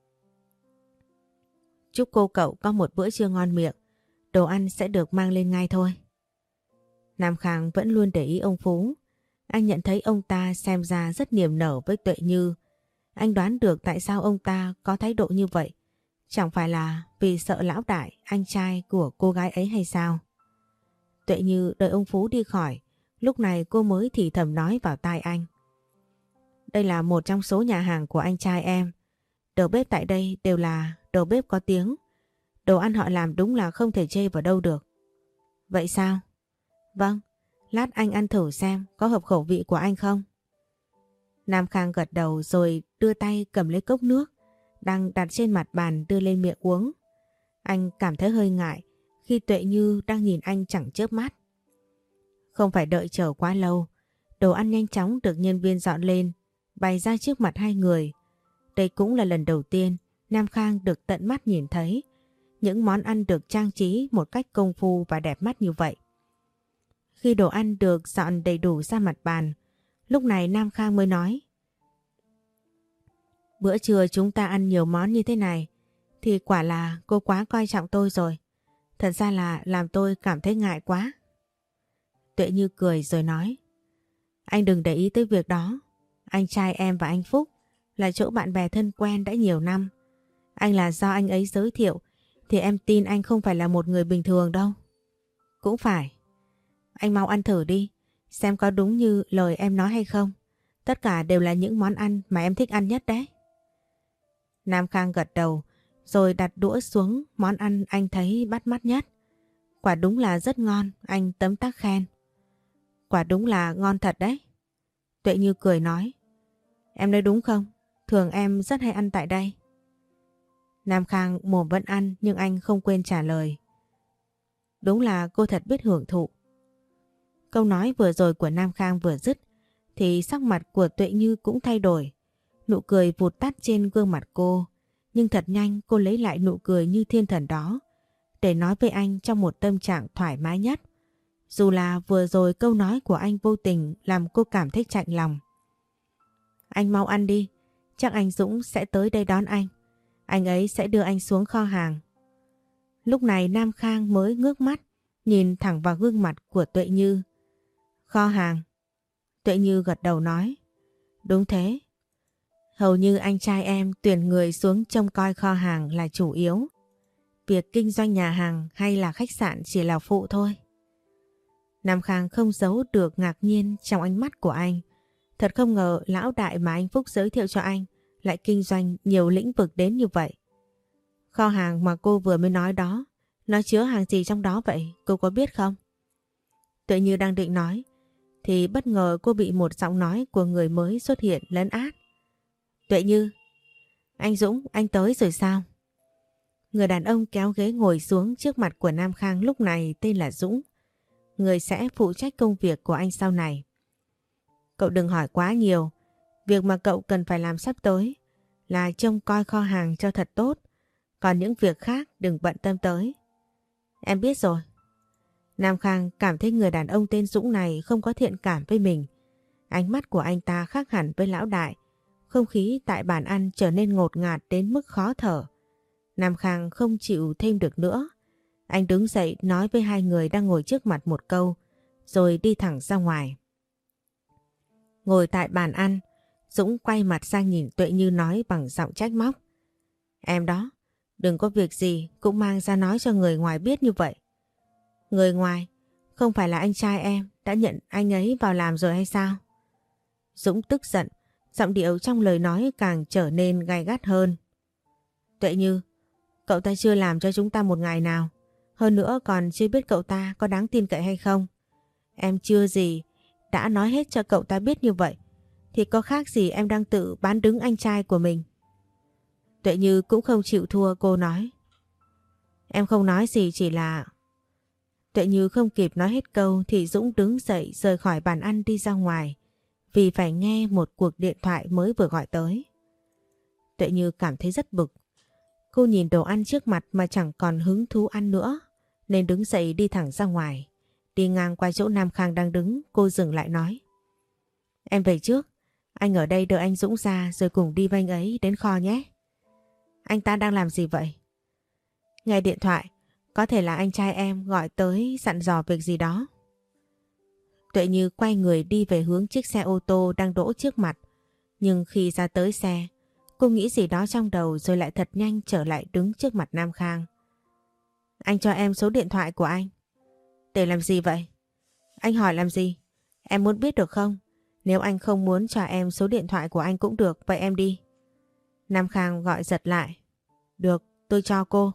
Chúc cô cậu có một bữa trưa ngon miệng. Đồ ăn sẽ được mang lên ngay thôi. Nam Khang vẫn luôn để ý ông Phú. Anh nhận thấy ông ta xem ra rất niềm nở với Tuệ Như. Anh đoán được tại sao ông ta có thái độ như vậy. Chẳng phải là vì sợ lão đại, anh trai của cô gái ấy hay sao? Tuệ Như đợi ông Phú đi khỏi, lúc này cô mới thì thầm nói vào tai anh. Đây là một trong số nhà hàng của anh trai em. Đầu bếp tại đây đều là đầu bếp có tiếng. Đồ ăn họ làm đúng là không thể chê vào đâu được. Vậy sao? Vâng, lát anh ăn thử xem có hợp khẩu vị của anh không? Nam Khang gật đầu rồi đưa tay cầm lấy cốc nước đang đặt trên mặt bàn đưa lên miệng uống. Anh cảm thấy hơi ngại khi Tuệ Như đang nhìn anh chẳng chớp mắt. Không phải đợi chờ quá lâu, đồ ăn nhanh chóng được nhân viên dọn lên, bày ra trước mặt hai người. Đây cũng là lần đầu tiên Nam Khang được tận mắt nhìn thấy những món ăn được trang trí một cách công phu và đẹp mắt như vậy. Khi đồ ăn được dọn đầy đủ ra mặt bàn, lúc này Nam Khang mới nói. Bữa trưa chúng ta ăn nhiều món như thế này thì quả là cô quá coi trọng tôi rồi. Thật ra là làm tôi cảm thấy ngại quá. Tuệ Như cười rồi nói. Anh đừng để ý tới việc đó. Anh trai em và anh Phúc là chỗ bạn bè thân quen đã nhiều năm. Anh là do anh ấy giới thiệu thì em tin anh không phải là một người bình thường đâu. Cũng phải. Anh mau ăn thử đi, xem có đúng như lời em nói hay không. Tất cả đều là những món ăn mà em thích ăn nhất đấy. Nam Khang gật đầu rồi đặt đũa xuống món ăn anh thấy bắt mắt nhất. Quả đúng là rất ngon, anh tấm tắc khen. Quả đúng là ngon thật đấy. Tuệ Như cười nói. Em nói đúng không? Thường em rất hay ăn tại đây. Nam Khang mồm vẫn ăn nhưng anh không quên trả lời. Đúng là cô thật biết hưởng thụ. Câu nói vừa rồi của Nam Khang vừa dứt thì sắc mặt của Tuệ Như cũng thay đổi. Nụ cười vụt tắt trên gương mặt cô. Nhưng thật nhanh cô lấy lại nụ cười như thiên thần đó để nói với anh trong một tâm trạng thoải mái nhất. Dù là vừa rồi câu nói của anh vô tình làm cô cảm thấy chạnh lòng. Anh mau ăn đi, chắc anh Dũng sẽ tới đây đón anh. Anh ấy sẽ đưa anh xuống kho hàng. Lúc này Nam Khang mới ngước mắt nhìn thẳng vào gương mặt của Tuệ Như. Kho hàng? Tuệ Như gật đầu nói. Đúng thế. Hầu như anh trai em tuyển người xuống trông coi kho hàng là chủ yếu. Việc kinh doanh nhà hàng hay là khách sạn chỉ là phụ thôi. Nam Khang không giấu được ngạc nhiên trong ánh mắt của anh. Thật không ngờ lão đại mà anh Phúc giới thiệu cho anh lại kinh doanh nhiều lĩnh vực đến như vậy. Kho hàng mà cô vừa mới nói đó, nó chứa hàng gì trong đó vậy, cô có biết không? Tuệ Như đang định nói, thì bất ngờ cô bị một giọng nói của người mới xuất hiện lấn át. Tuệ Như, anh Dũng, anh tới rồi sao? Người đàn ông kéo ghế ngồi xuống trước mặt của Nam Khang lúc này tên là Dũng. Người sẽ phụ trách công việc của anh sau này. Cậu đừng hỏi quá nhiều. Việc mà cậu cần phải làm sắp tới là trông coi kho hàng cho thật tốt. Còn những việc khác đừng bận tâm tới. Em biết rồi. Nam Khang cảm thấy người đàn ông tên Dũng này không có thiện cảm với mình. Ánh mắt của anh ta khác hẳn với lão đại. Không khí tại bàn ăn trở nên ngột ngạt đến mức khó thở. Nam Khang không chịu thêm được nữa. Anh đứng dậy nói với hai người đang ngồi trước mặt một câu, rồi đi thẳng ra ngoài. Ngồi tại bàn ăn, Dũng quay mặt sang nhìn Tuệ Như nói bằng giọng trách móc. Em đó, đừng có việc gì cũng mang ra nói cho người ngoài biết như vậy. Người ngoài, không phải là anh trai em đã nhận anh ấy vào làm rồi hay sao? Dũng tức giận, giọng điệu trong lời nói càng trở nên gay gắt hơn. Tuệ Như, cậu ta chưa làm cho chúng ta một ngày nào. Hơn nữa còn chưa biết cậu ta có đáng tin cậy hay không. Em chưa gì đã nói hết cho cậu ta biết như vậy. Thì có khác gì em đang tự bán đứng anh trai của mình. Tuệ Như cũng không chịu thua, cô nói. Em không nói gì, chỉ là... Tuệ Như không kịp nói hết câu thì Dũng đứng dậy rời khỏi bàn ăn đi ra ngoài. Vì phải nghe một cuộc điện thoại mới vừa gọi tới. Tuệ Như cảm thấy rất bực. Cô nhìn đồ ăn trước mặt mà chẳng còn hứng thú ăn nữa, nên đứng dậy đi thẳng ra ngoài. Đi ngang qua chỗ Nam Khang đang đứng, cô dừng lại nói. Em về trước, anh ở đây đợi anh Dũng ra rồi cùng đi với anh ấy đến kho nhé. Anh ta đang làm gì vậy? Nghe điện thoại, có thể là anh trai em gọi tới dặn dò việc gì đó. Tuệ Như quay người đi về hướng chiếc xe ô tô đang đỗ trước mặt. Nhưng khi ra tới xe, Cô nghĩ gì đó trong đầu rồi lại thật nhanh trở lại đứng trước mặt Nam Khang. Anh cho em số điện thoại của anh. Để làm gì vậy? Anh hỏi làm gì? Em muốn biết được không? Nếu anh không muốn cho em số điện thoại của anh cũng được, vậy em đi. Nam Khang gọi giật lại. Được, tôi cho cô.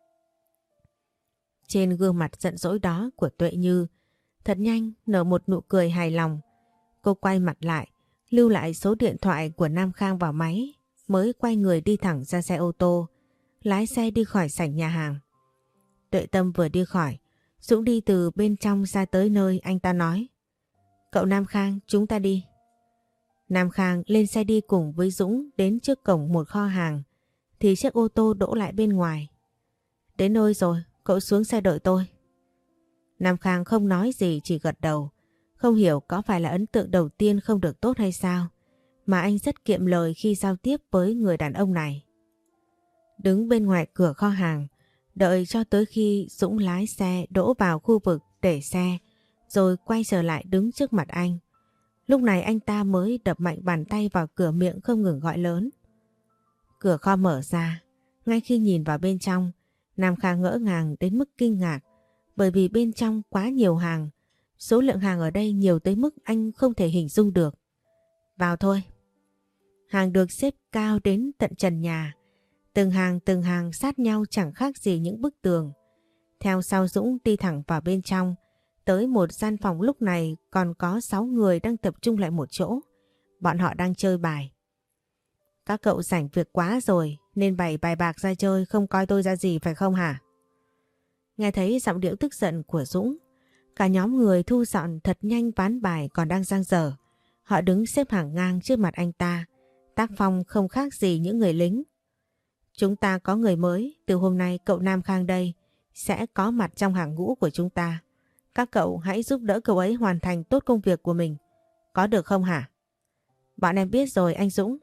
Trên gương mặt giận dỗi đó của Tuệ Như thật nhanh nở một nụ cười hài lòng. Cô quay mặt lại, lưu lại số điện thoại của Nam Khang vào máy, mới quay người đi thẳng ra xe ô tô, lái xe đi khỏi sảnh nhà hàng. Tuệ Tâm vừa đi khỏi, Dũng đi từ bên trong ra tới nơi anh ta nói. Cậu Nam Khang, chúng ta đi. Nam Khang lên xe đi cùng với Dũng đến trước cổng một kho hàng, thì chiếc ô tô đỗ lại bên ngoài. Đến nơi rồi, cậu xuống xe đợi tôi. Nam Khang không nói gì, chỉ gật đầu. Không hiểu có phải là ấn tượng đầu tiên không được tốt hay sao, mà anh rất kiệm lời khi giao tiếp với người đàn ông này. Đứng bên ngoài cửa kho hàng, đợi cho tới khi Dũng lái xe đỗ vào khu vực để xe, rồi quay trở lại đứng trước mặt anh. Lúc này anh ta mới đập mạnh bàn tay vào cửa, miệng không ngừng gọi lớn. Cửa kho mở ra, ngay khi nhìn vào bên trong, Nam Khang ngỡ ngàng đến mức kinh ngạc, bởi vì bên trong quá nhiều hàng. Số lượng hàng ở đây nhiều tới mức anh không thể hình dung được. Vào thôi. Hàng được xếp cao đến tận trần nhà. Từng hàng từng hàng sát nhau chẳng khác gì những bức tường. Theo sau Dũng đi thẳng vào bên trong, tới một gian phòng lúc này còn có sáu người đang tập trung lại một chỗ. Bọn họ đang chơi bài. Các cậu rảnh việc quá rồi nên bày bài bạc ra chơi, không coi tôi ra gì phải không hả? Nghe thấy giọng điệu tức giận của Dũng, cả nhóm người thu dọn thật nhanh ván bài còn đang dang dở. Họ đứng xếp hàng ngang trước mặt anh ta, tác phong không khác gì những người lính. Chúng ta có người mới, từ hôm nay cậu Nam Khang đây sẽ có mặt trong hàng ngũ của chúng ta. Các cậu hãy giúp đỡ cậu ấy hoàn thành tốt công việc của mình. Có được không hả? Bọn em biết rồi anh Dũng.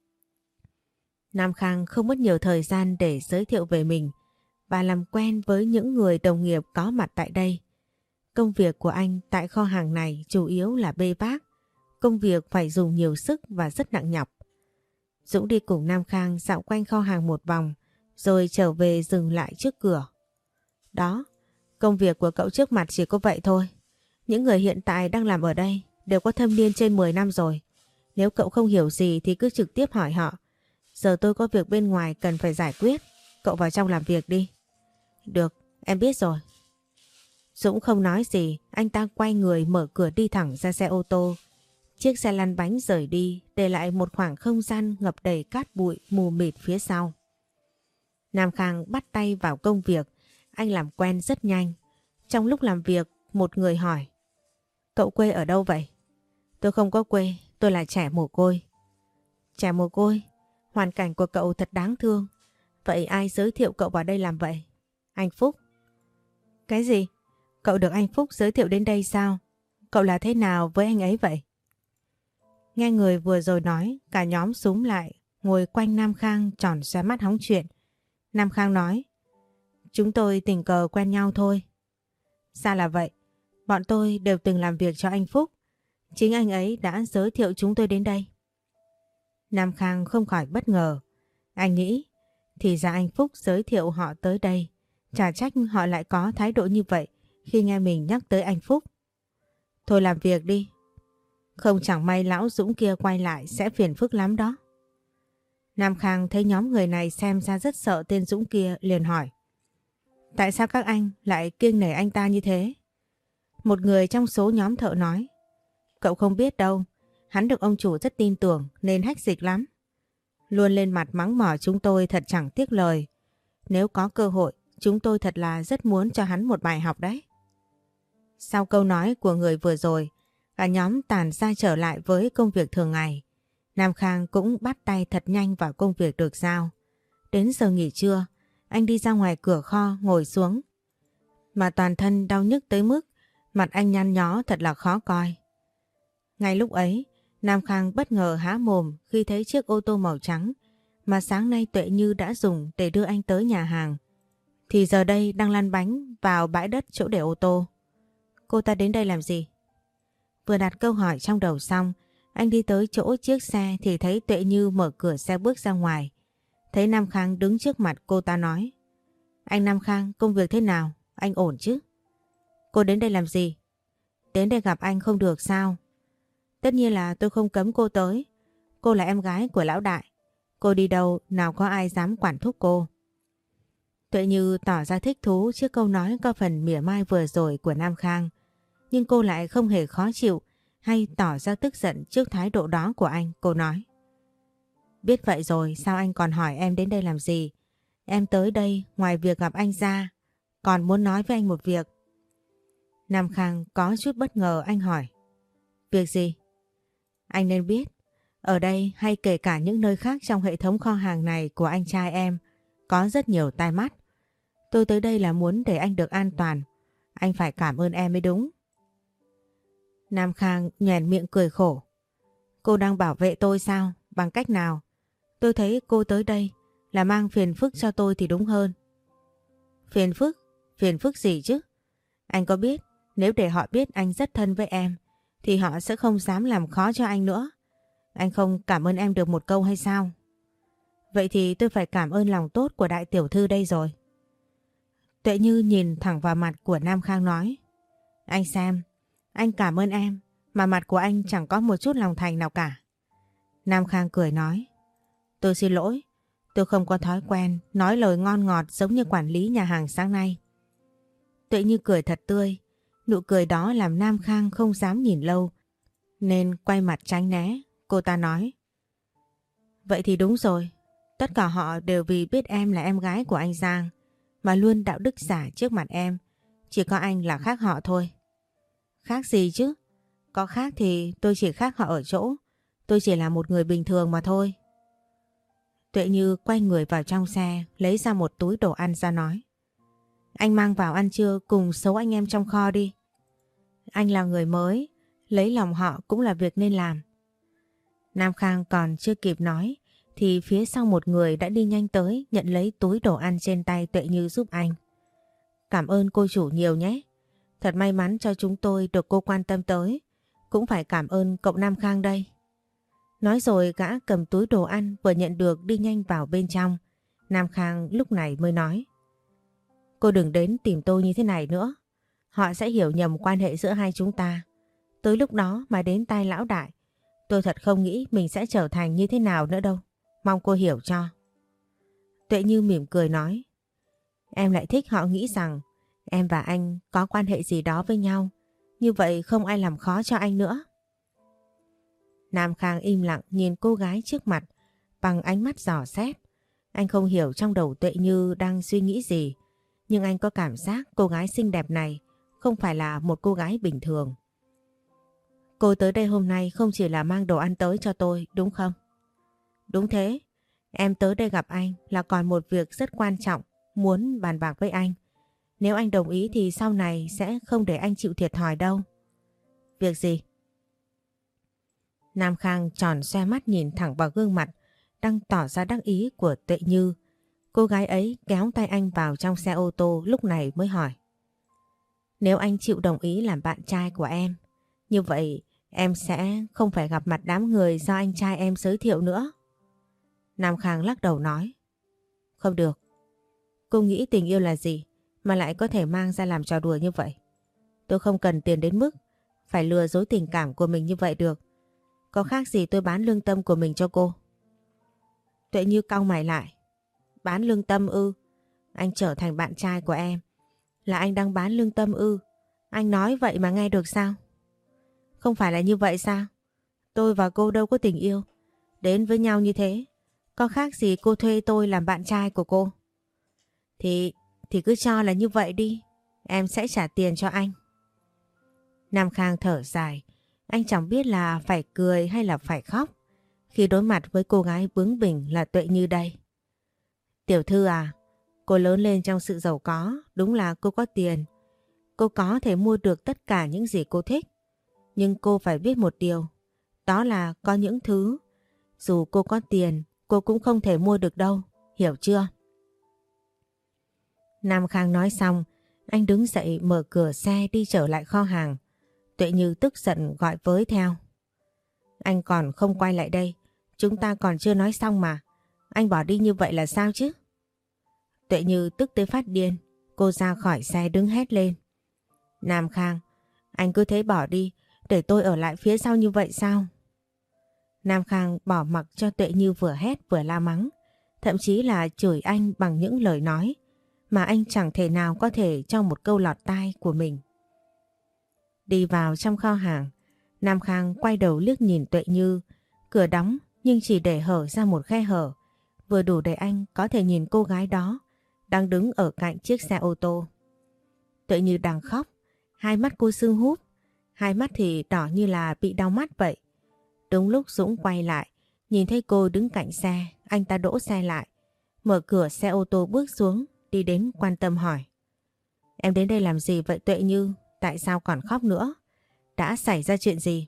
Nam Khang không mất nhiều thời gian để giới thiệu về mình và làm quen với những người đồng nghiệp có mặt tại đây. Công việc của anh tại kho hàng này chủ yếu là bê vác. Công việc phải dùng nhiều sức và rất nặng nhọc. Dũng đi cùng Nam Khang dạo quanh kho hàng một vòng, rồi trở về dừng lại trước cửa. Đó, công việc của cậu trước mặt chỉ có vậy thôi. Những người hiện tại đang làm ở đây đều có thâm niên trên mười năm rồi. Nếu cậu không hiểu gì thì cứ trực tiếp hỏi họ. Giờ tôi có việc bên ngoài cần phải giải quyết. Cậu vào trong làm việc đi. Được, em biết rồi. Dũng không nói gì, anh ta quay người mở cửa đi thẳng ra xe ô tô. Chiếc xe lăn bánh rời đi, để lại một khoảng không gian ngập đầy cát bụi mù mịt phía sau. Nam Khang bắt tay vào công việc, anh làm quen rất nhanh. Trong lúc làm việc, một người hỏi. Cậu quê ở đâu vậy? Tôi không có quê, tôi là trẻ mồ côi. Trẻ mồ côi? Hoàn cảnh của cậu thật đáng thương. Vậy ai giới thiệu cậu vào đây làm vậy? Anh Phúc. Cái gì? Cậu được anh Phúc giới thiệu đến đây sao? Cậu là thế nào với anh ấy vậy? Nghe người vừa rồi nói, cả nhóm xúm lại, ngồi quanh Nam Khang tròn xoe mắt hóng chuyện. Nam Khang nói, chúng tôi tình cờ quen nhau thôi. Sao là vậy? Bọn tôi đều từng làm việc cho anh Phúc. Chính anh ấy đã giới thiệu chúng tôi đến đây. Nam Khang không khỏi bất ngờ. Anh nghĩ, thì ra anh Phúc giới thiệu họ tới đây. Chả trách họ lại có thái độ như vậy khi nghe mình nhắc tới anh Phúc. Thôi làm việc đi. Không chẳng may lão Dũng kia quay lại sẽ phiền phức lắm đó. Nam Khang thấy nhóm người này xem ra rất sợ tên Dũng kia, liền hỏi. Tại sao các anh lại kiêng nể anh ta như thế? Một người trong số nhóm thợ nói. Cậu không biết đâu, hắn được ông chủ rất tin tưởng nên hách dịch lắm. Luôn lên mặt mắng mỏ chúng tôi thật chẳng tiếc lời. Nếu có cơ hội, chúng tôi thật là rất muốn cho hắn một bài học đấy. Sau câu nói của người vừa rồi, cả nhóm tàn ra trở lại với công việc thường ngày. Nam Khang cũng bắt tay thật nhanh vào công việc được giao. Đến giờ nghỉ trưa, anh đi ra ngoài cửa kho ngồi xuống. Mà toàn thân đau nhức tới mức mặt anh nhăn nhó thật là khó coi. Ngay lúc ấy, Nam Khang bất ngờ há mồm khi thấy chiếc ô tô màu trắng mà sáng nay Tuệ Như đã dùng để đưa anh tới nhà hàng. Thì giờ đây đang lăn bánh vào bãi đất chỗ để ô tô. Cô ta đến đây làm gì? Vừa đặt câu hỏi trong đầu xong, Anh đi tới chỗ chiếc xe thì thấy Tuệ Như mở cửa xe bước ra ngoài. Thấy Nam Khang đứng trước mặt cô ta nói: Anh Nam Khang, công việc thế nào? Anh ổn chứ? Cô đến đây làm gì? Đến đây gặp anh không được sao? Tất nhiên là tôi không cấm cô tới. Cô là em gái của lão đại. Cô đi đâu nào có ai dám quản thúc cô. Tuệ Như tỏ ra thích thú trước câu nói có phần mỉa mai vừa rồi của Nam Khang. Nhưng cô lại không hề khó chịu hay tỏ ra tức giận trước thái độ đó của anh. Cô nói: Biết vậy rồi sao anh còn hỏi em đến đây làm gì? Em tới đây ngoài việc gặp anh ra, còn muốn nói với anh một việc. Nam Khang có chút bất ngờ, anh hỏi: Việc gì? Anh nên biết, ở đây hay kể cả những nơi khác trong hệ thống kho hàng này của anh trai em có rất nhiều tai mắt. Tôi tới đây là muốn để anh được an toàn. Anh phải cảm ơn em mới đúng. Nam Khang nhoẻn miệng cười khổ. Cô đang bảo vệ tôi sao? Bằng cách nào? Tôi thấy cô tới đây là mang phiền phức cho tôi thì đúng hơn. Phiền phức? Phiền phức gì chứ? Anh có biết nếu để họ biết anh rất thân với em thì họ sẽ không dám làm khó cho anh nữa. Anh không cảm ơn em được một câu hay sao? Vậy thì tôi phải cảm ơn lòng tốt của đại tiểu thư đây rồi. Tuệ Như nhìn thẳng vào mặt của Nam Khang nói: Anh xem, anh cảm ơn em mà mặt của anh chẳng có một chút lòng thành nào cả. Nam Khang cười nói: Tôi xin lỗi, tôi không có thói quen nói lời ngon ngọt giống như quản lý nhà hàng sáng nay. Tuệ Như cười thật tươi, nụ cười đó làm Nam Khang không dám nhìn lâu nên quay mặt tránh né. Cô ta nói: Vậy thì đúng rồi, tất cả họ đều vì biết em là em gái của anh Giang mà luôn đạo đức giả trước mặt em. Chỉ có anh là khác họ thôi. Khác gì chứ? Có khác thì tôi chỉ khác họ ở chỗ tôi chỉ là một người bình thường mà thôi. Tuệ Như quay người vào trong xe, lấy ra một túi đồ ăn ra nói: Anh mang vào ăn trưa cùng số anh em trong kho đi. Anh là người mới, lấy lòng họ cũng là việc nên làm. Nam Khang còn chưa kịp nói thì phía sau một người đã đi nhanh tới nhận lấy túi đồ ăn trên tay Tuệ Như giúp anh. Cảm ơn cô chủ nhiều nhé. Thật may mắn cho chúng tôi được cô quan tâm tới. Cũng phải cảm ơn cậu Nam Khang đây. Nói rồi gã cầm túi đồ ăn vừa nhận được đi nhanh vào bên trong. Nam Khang lúc này mới nói: Cô đừng đến tìm tôi như thế này nữa. Họ sẽ hiểu nhầm quan hệ giữa hai chúng ta. Tới lúc đó mà đến tai lão đại, tôi thật không nghĩ mình sẽ trở thành như thế nào nữa đâu. Mong cô hiểu cho. Tuệ Như mỉm cười nói: Em lại thích họ nghĩ rằng em và anh có quan hệ gì đó với nhau. Như vậy không ai làm khó cho anh nữa. Nam Khang im lặng nhìn cô gái trước mặt bằng ánh mắt dò xét. Anh không hiểu trong đầu Tuệ Như đang suy nghĩ gì, nhưng anh có cảm giác cô gái xinh đẹp này không phải là một cô gái bình thường. Cô tới đây hôm nay không chỉ là mang đồ ăn tới cho tôi, đúng không? Đúng thế, em tới đây gặp anh là còn một việc rất quan trọng muốn bàn bạc với anh. Nếu anh đồng ý thì sau này sẽ không để anh chịu thiệt thòi đâu. Việc gì? Nam Khang tròn xoe mắt nhìn thẳng vào gương mặt đang tỏ ra đắc ý của Tuệ Như. Cô gái ấy kéo tay anh vào trong xe ô tô lúc này mới hỏi: Nếu anh chịu đồng ý làm bạn trai của em, như vậy em sẽ không phải gặp mặt đám người do anh trai em giới thiệu nữa. Nam Khang lắc đầu nói: Không được. Cô nghĩ tình yêu là gì mà lại có thể mang ra làm trò đùa như vậy? Tôi không cần tiền đến mức phải lừa dối tình cảm của mình như vậy được. Có khác gì tôi bán lương tâm của mình cho cô? Tuệ Như cau mày lại: Bán lương tâm ư? Anh trở thành bạn trai của em là anh đang bán lương tâm ư? Anh nói vậy mà nghe được sao? Không phải là như vậy sao? Tôi và cô đâu có tình yêu đến với nhau như thế. Có khác gì cô thuê tôi làm bạn trai của cô? Thì, thì cứ cho là như vậy đi. Em sẽ trả tiền cho anh. Nam Khang thở dài. Anh chẳng biết là phải cười hay là phải khóc khi đối mặt với cô gái bướng bỉnh là Tuệ Như đây. Tiểu thư à, cô lớn lên trong sự giàu có, đúng là cô có tiền. Cô có thể mua được tất cả những gì cô thích. Nhưng cô phải biết một điều, đó là có những thứ dù cô có tiền, cô cũng không thể mua được đâu, hiểu chưa? Nam Khang nói xong, anh đứng dậy mở cửa xe đi trở lại kho hàng. Tuệ Như tức giận gọi với theo: Anh còn không quay lại đây. Chúng ta còn chưa nói xong mà. Anh bỏ đi như vậy là sao chứ? Tuệ Như tức tới phát điên. Cô ra khỏi xe đứng hét lên. Nam Khang, anh cứ thế bỏ đi, để tôi ở lại phía sau như vậy sao? Nam Khang bỏ mặc cho Tuệ Như vừa hét vừa la mắng, thậm chí là chửi anh bằng những lời nói mà anh chẳng thể nào có thể cho một câu lọt tai của mình. Đi vào trong kho hàng, Nam Khang quay đầu liếc nhìn Tuệ Như, cửa đóng nhưng chỉ để hở ra một khe hở, vừa đủ để anh có thể nhìn cô gái đó đang đứng ở cạnh chiếc xe ô tô. Tuệ Như đang khóc, hai mắt cô sưng húp, hai mắt thì đỏ như là bị đau mắt vậy. Đúng lúc Dũng quay lại, nhìn thấy cô đứng cạnh xe, anh ta đỗ xe lại, mở cửa xe ô tô bước xuống, đi đến quan tâm hỏi. Em đến đây làm gì vậy Tuệ Như? Tại sao còn khóc nữa? Đã xảy ra chuyện gì?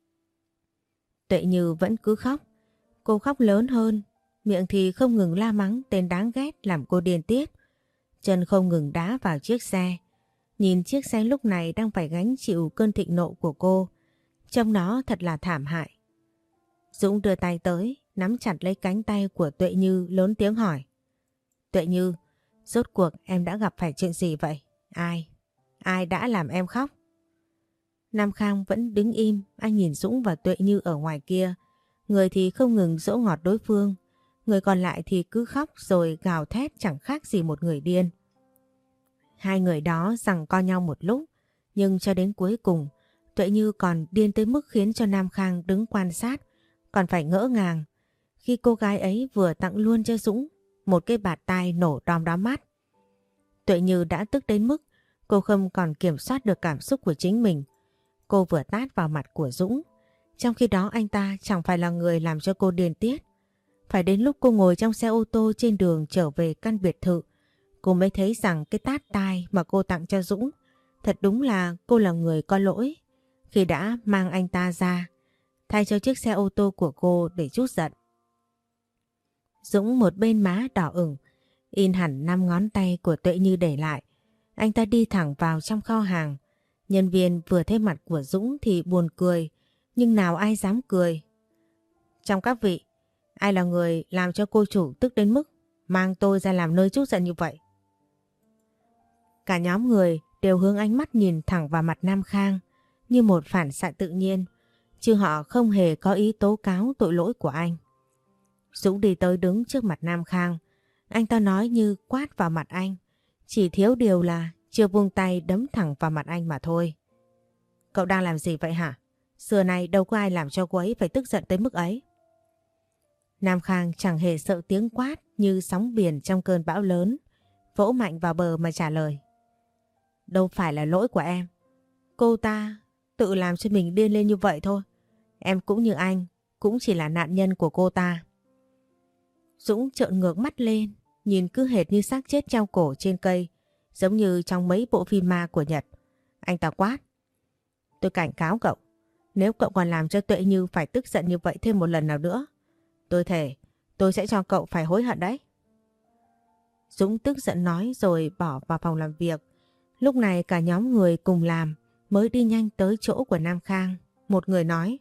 Tuệ Như vẫn cứ khóc. Cô khóc lớn hơn, miệng thì không ngừng la mắng tên đáng ghét làm cô điên tiết. Chân không ngừng đá vào chiếc xe. Nhìn chiếc xe lúc này đang phải gánh chịu cơn thịnh nộ của cô. Trông nó thật là thảm hại. Dũng đưa tay tới, nắm chặt lấy cánh tay của Tuệ Như lớn tiếng hỏi. Tuệ Như, rốt cuộc em đã gặp phải chuyện gì vậy? Ai? Ai đã làm em khóc? Nam Khang vẫn đứng im, anh nhìn Dũng và Tuệ Như ở ngoài kia. Người thì không ngừng dỗ ngọt đối phương, người còn lại thì cứ khóc rồi gào thét chẳng khác gì một người điên. Hai người đó giằng co nhau một lúc, nhưng cho đến cuối cùng, Tuệ Như còn điên tới mức khiến cho Nam Khang đứng quan sát, còn phải ngỡ ngàng khi cô gái ấy vừa tặng luôn cho Dũng một cái bạt tai nổ đom đóm mắt. Tuệ Như đã tức đến mức cô không còn kiểm soát được cảm xúc của chính mình. Cô vừa tát vào mặt của Dũng, trong khi đó anh ta chẳng phải là người làm cho cô điên tiết. Phải đến lúc cô ngồi trong xe ô tô trên đường trở về căn biệt thự, cô mới thấy rằng cái tát tai mà cô tặng cho Dũng, thật đúng là cô là người có lỗi khi đã mang anh ta ra thay cho chiếc xe ô tô của cô để trút giận. Dũng một bên má đỏ ửng, in hẳn năm ngón tay của Tuệ Như để lại. Anh ta đi thẳng vào trong kho hàng. Nhân viên vừa thấy mặt của Dũng thì buồn cười, nhưng nào ai dám cười. Trong các vị, ai là người làm cho cô chủ tức đến mức mang tôi ra làm nơi trút giận như vậy? Cả nhóm người đều hướng ánh mắt nhìn thẳng vào mặt Nam Khang như một phản xạ tự nhiên, chứ họ không hề có ý tố cáo tội lỗi của anh. Dũng đi tới đứng trước mặt Nam Khang. Anh ta nói như quát vào mặt anh, chỉ thiếu điều là chưa buông tay đấm thẳng vào mặt anh mà thôi. Cậu đang làm gì vậy hả? Xưa nay đâu có ai làm cho cô ấy phải tức giận tới mức ấy. Nam Khang chẳng hề sợ tiếng quát như sóng biển trong cơn bão lớn, vỗ mạnh vào bờ mà trả lời. Đâu phải là lỗi của em. Cô ta tự làm cho mình điên lên như vậy thôi. Em cũng như anh, cũng chỉ là nạn nhân của cô ta. Dũng trợn ngược mắt lên, nhìn cứ hệt như xác chết treo cổ trên cây, giống như trong mấy bộ phim ma của Nhật. Anh ta quát. Tôi cảnh cáo cậu, nếu cậu còn làm cho Tuệ Như phải tức giận như vậy thêm một lần nào nữa, tôi thề tôi sẽ cho cậu phải hối hận đấy. Dũng tức giận nói rồi bỏ vào phòng làm việc. Lúc này cả nhóm người cùng làm mới đi nhanh tới chỗ của Nam Khang. Một người nói.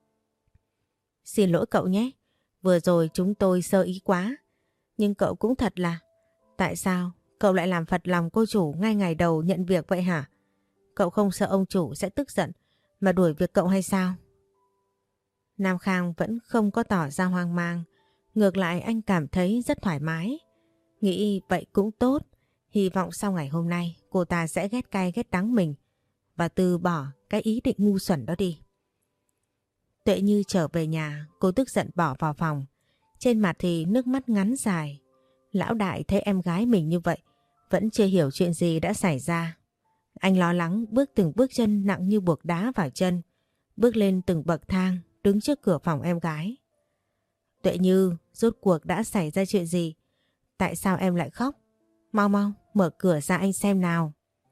Xin lỗi cậu nhé, vừa rồi chúng tôi sơ ý quá. Nhưng cậu cũng thật là, tại sao cậu lại làm phật lòng cô chủ ngay ngày đầu nhận việc vậy hả? Cậu không sợ ông chủ sẽ tức giận mà đuổi việc cậu hay sao? Nam Khang vẫn không có tỏ ra hoang mang. Ngược lại anh cảm thấy rất thoải mái. Nghĩ vậy cũng tốt. Hy vọng sau ngày hôm nay cô ta sẽ ghét cay ghét đắng mình và từ bỏ cái ý định ngu xuẩn đó đi. Tuệ Như trở về nhà, cô tức giận bỏ vào phòng. Trên mặt thì nước mắt ngắn dài. Lão đại thấy em gái mình như vậy, vẫn chưa hiểu chuyện gì đã xảy ra. Anh lo lắng bước từng bước chân nặng như buộc đá vào chân, bước lên từng bậc thang, đứng trước cửa phòng em gái. Tuệ Như, rốt cuộc đã xảy ra chuyện gì? Tại sao em lại khóc? Mau mau, mở cửa ra anh xem nào.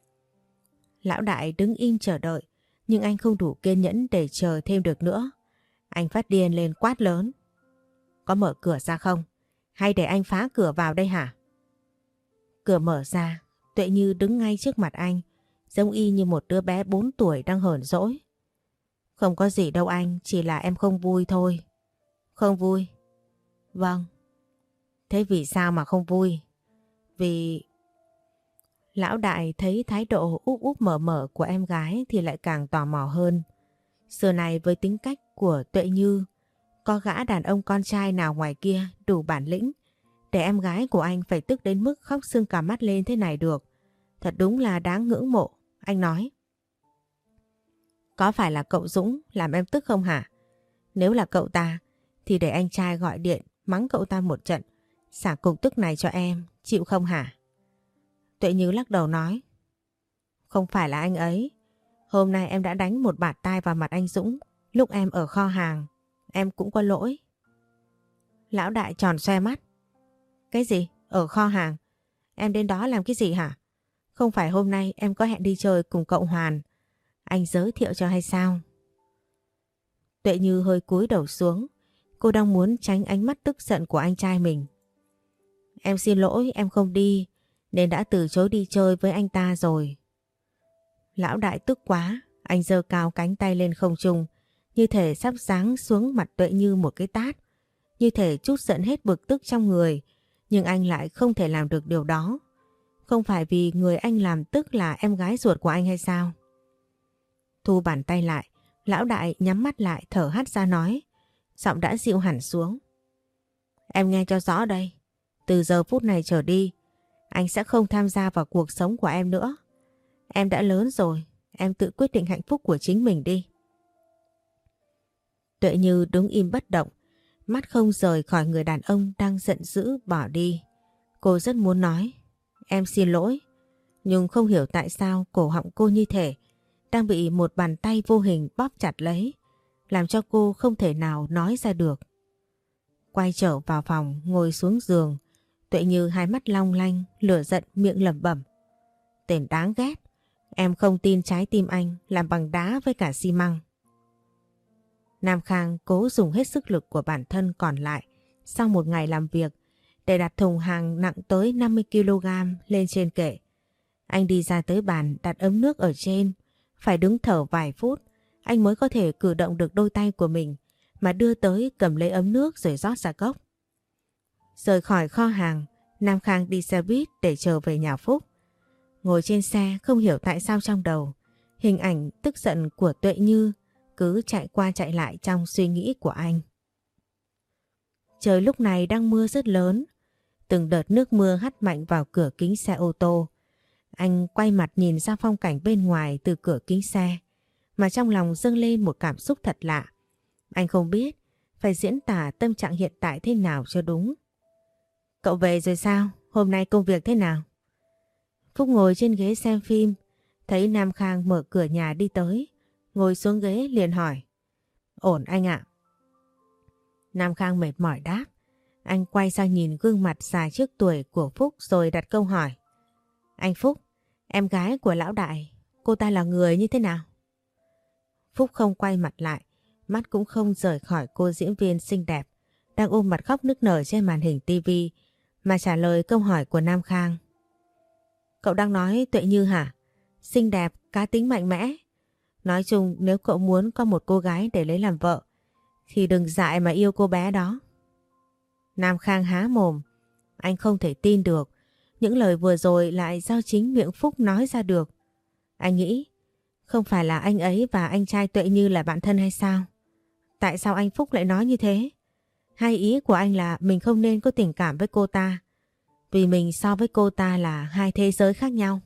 Lão đại đứng im chờ đợi, nhưng anh không đủ kiên nhẫn để chờ thêm được nữa. Anh phát điên lên quát lớn. Có mở cửa ra không? Hay để anh phá cửa vào đây hả? Cửa mở ra, Tuệ Như đứng ngay trước mặt anh, giống y như một đứa bé bốn tuổi đang hờn dỗi. Không có gì đâu anh, chỉ là em không vui thôi. Không vui? Vâng. Thế vì sao mà không vui? Vì... Lão đại thấy thái độ úp úp mở mở của em gái thì lại càng tò mò hơn. Xưa này với tính cách của Tuệ Như, có gã đàn ông con trai nào ngoài kia đủ bản lĩnh để em gái của anh phải tức đến mức khóc sưng cả mắt lên thế này được. Thật đúng là đáng ngưỡng mộ, anh nói. Có phải là cậu Dũng làm em tức không hả? Nếu là cậu ta thì để anh trai gọi điện mắng cậu ta một trận, xả cục tức này cho em, chịu không hả? Tuệ Như lắc đầu nói. Không phải là anh ấy. Hôm nay em đã đánh một bạt tai vào mặt anh Dũng lúc em ở kho hàng. Em cũng có lỗi. Lão đại tròn xoe mắt. Cái gì? Ở kho hàng? Em đến đó làm cái gì hả? Không phải hôm nay em có hẹn đi chơi cùng cậu Hoàn, anh giới thiệu cho hay sao? Tuệ Như hơi cúi đầu xuống. Cô đang muốn tránh ánh mắt tức giận của anh trai mình. Em xin lỗi, em không đi nên đã từ chối đi chơi với anh ta rồi. Lão đại tức quá, anh giơ cao cánh tay lên không trung, như thể sắp giáng xuống mặt Tuệ Như một cái tát, như thể trút giận hết bực tức trong người, nhưng anh lại không thể làm được điều đó. Không phải vì người anh làm tức là em gái ruột của anh hay sao? Thu bàn tay lại, lão đại nhắm mắt lại thở hắt ra nói, giọng đã dịu hẳn xuống. Em nghe cho rõ đây, từ giờ phút này trở đi, anh sẽ không tham gia vào cuộc sống của em nữa. Em đã lớn rồi, em tự quyết định hạnh phúc của chính mình đi. Tuệ Như đứng im bất động, mắt không rời khỏi người đàn ông đang giận dữ bỏ đi. Cô rất muốn nói, em xin lỗi, nhưng không hiểu tại sao cổ họng cô như thể đang bị một bàn tay vô hình bóp chặt lấy, làm cho cô không thể nào nói ra được. Quay trở vào phòng, ngồi xuống giường, Tuệ Như hai mắt long lanh, lửa giận miệng lẩm bẩm. Tên đáng ghét, em không tin trái tim anh làm bằng đá với cả xi măng. Nam Khang cố dùng hết sức lực của bản thân còn lại sau một ngày làm việc để đặt thùng hàng nặng tới năm mươi ki lô gam lên trên kệ. Anh đi ra tới bàn đặt ấm nước ở trên, phải đứng thở vài phút anh mới có thể cử động được đôi tay của mình mà đưa tới cầm lấy ấm nước rồi rót ra cốc. Rời khỏi kho hàng, Nam Khang đi xe buýt để trở về nhà Phúc. Ngồi trên xe không hiểu tại sao trong đầu, hình ảnh tức giận của Tuệ Như cứ chạy qua chạy lại trong suy nghĩ của anh. Trời lúc này đang mưa rất lớn, từng đợt nước mưa hắt mạnh vào cửa kính xe ô tô. Anh quay mặt nhìn ra phong cảnh bên ngoài từ cửa kính xe, mà trong lòng dâng lên một cảm xúc thật lạ. Anh không biết phải diễn tả tâm trạng hiện tại thế nào cho đúng. Cậu về rồi sao? Hôm nay công việc thế nào? Phúc ngồi trên ghế xem phim, thấy Nam Khang mở cửa nhà đi tới, ngồi xuống ghế liền hỏi. Ổn anh ạ. Nam Khang mệt mỏi đáp. Anh quay sang nhìn gương mặt già trước tuổi của Phúc rồi đặt câu hỏi. Anh Phúc, em gái của lão đại, cô ta là người như thế nào? Phúc không quay mặt lại, mắt cũng không rời khỏi cô diễn viên xinh đẹp, đang ôm mặt khóc nức nở trên màn hình tivi mà trả lời câu hỏi của Nam Khang. Cậu đang nói Tuệ Như hả? Xinh đẹp, cá tính mạnh mẽ. Nói chung nếu cậu muốn có một cô gái để lấy làm vợ thì đừng dại mà yêu cô bé đó. Nam Khang há mồm, anh không thể tin được những lời vừa rồi lại do chính miệng Phúc nói ra được. Anh nghĩ không phải là anh ấy và anh trai Tuệ Như là bạn thân hay sao? Tại sao anh Phúc lại nói như thế? Hay ý của anh là mình không nên có tình cảm với cô ta vì mình so với cô ta là hai thế giới khác nhau?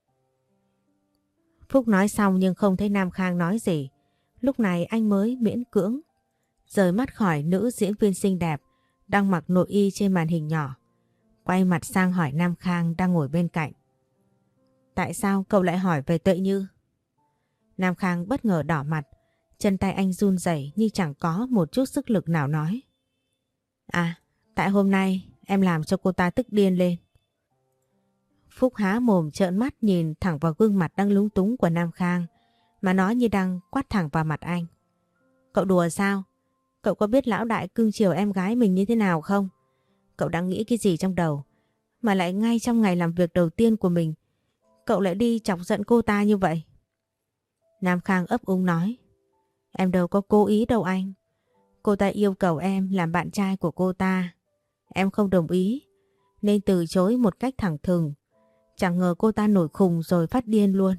Phúc nói xong nhưng không thấy Nam Khang nói gì. Lúc này anh mới miễn cưỡng rời mắt khỏi nữ diễn viên xinh đẹp đang mặc nội y trên màn hình nhỏ, quay mặt sang hỏi Nam Khang đang ngồi bên cạnh. Tại sao cậu lại hỏi về Tuệ Như? Nam Khang bất ngờ đỏ mặt, chân tay anh run rẩy như chẳng có một chút sức lực nào nói. À, tại hôm nay em làm cho cô ta tức điên lên. Phúc há mồm trợn mắt nhìn thẳng vào gương mặt đang lúng túng của Nam Khang mà nói như đang quát thẳng vào mặt anh. Cậu đùa sao? Cậu có biết lão đại cưng chiều em gái mình như thế nào không? Cậu đang nghĩ cái gì trong đầu mà lại ngay trong ngày làm việc đầu tiên của mình cậu lại đi chọc giận cô ta như vậy? Nam Khang ấp úng nói. Em đâu có cố ý đâu anh. Cô ta yêu cầu em làm bạn trai của cô ta. Em không đồng ý nên từ chối một cách thẳng thừng. Chẳng ngờ cô ta nổi khùng rồi phát điên luôn.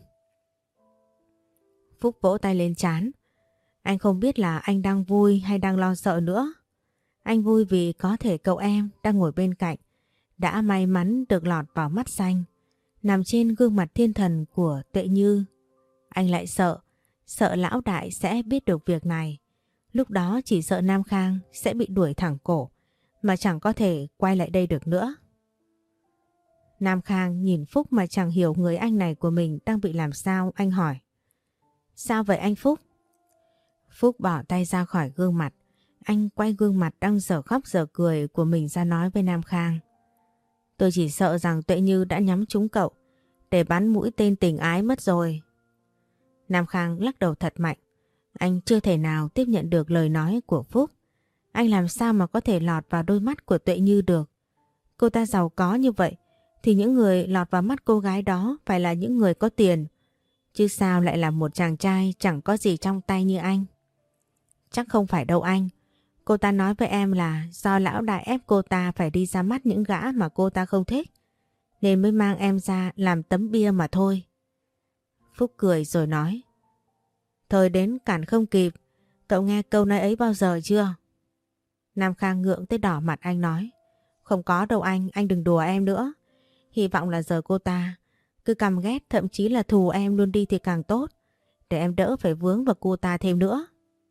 Phúc vỗ tay lên trán. Anh không biết là anh đang vui hay đang lo sợ nữa. Anh vui vì có thể cậu em đang ngồi bên cạnh đã may mắn được lọt vào mắt xanh, nằm trên gương mặt thiên thần của Tuệ Như. Anh lại sợ, sợ lão đại sẽ biết được việc này. Lúc đó chỉ sợ Nam Khang sẽ bị đuổi thẳng cổ, mà chẳng có thể quay lại đây được nữa. Nam Khang nhìn Phúc mà chẳng hiểu người anh này của mình đang bị làm sao, anh hỏi. Sao vậy anh Phúc? Phúc bỏ tay ra khỏi gương mặt. Anh quay gương mặt đang dở khóc dở cười của mình ra nói với Nam Khang. Tôi chỉ sợ rằng Tuệ Như đã nhắm trúng cậu để bắn mũi tên tình ái mất rồi. Nam Khang lắc đầu thật mạnh. Anh chưa thể nào tiếp nhận được lời nói của Phúc. Anh làm sao mà có thể lọt vào đôi mắt của Tuệ Như được. Cô ta giàu có như vậy thì những người lọt vào mắt cô gái đó phải là những người có tiền. Chứ sao lại là một chàng trai chẳng có gì trong tay như anh. Chắc không phải đâu anh. Cô ta nói với em là do lão đại ép cô ta phải đi ra mắt những gã mà cô ta không thích, nên mới mang em ra làm tấm bia mà thôi. Phúc cười rồi nói. Thời đến cản không kịp, cậu nghe câu nói ấy bao giờ chưa? Nam Khang ngượng tới đỏ mặt, anh nói. Không có đâu anh, anh đừng đùa em nữa. Hy vọng là giờ cô ta cứ căm ghét, thậm chí là thù em luôn đi thì càng tốt, để em đỡ phải vướng vào cô ta thêm nữa.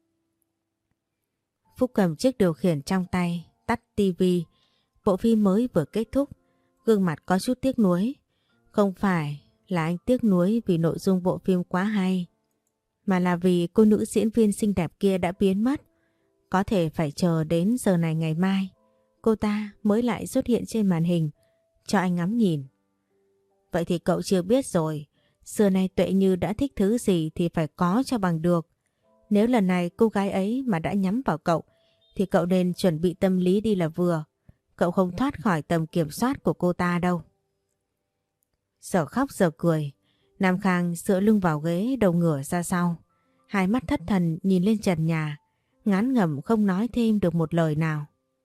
Phúc cầm chiếc điều khiển trong tay, tắt tivi. Bộ phim mới vừa kết thúc, gương mặt có chút tiếc nuối. Không phải là anh tiếc nuối vì nội dung bộ phim quá hay, mà là vì cô nữ diễn viên xinh đẹp kia đã biến mất. Có thể phải chờ đến giờ này ngày mai, cô ta mới lại xuất hiện trên màn hình cho anh ngắm nhìn. Vậy thì cậu chưa biết rồi, xưa nay Tuệ Như đã thích thứ gì thì phải có cho bằng được. Nếu lần này cô gái ấy mà đã nhắm vào cậu thì cậu nên chuẩn bị tâm lý đi là vừa. Cậu không thoát khỏi tầm kiểm soát của cô ta đâu. Giờ khóc giờ cười, Nam Khang dựa lưng vào ghế, đầu ngửa ra sau. Hai mắt thất thần nhìn lên trần nhà, ngán ngẩm không nói thêm được một lời nào.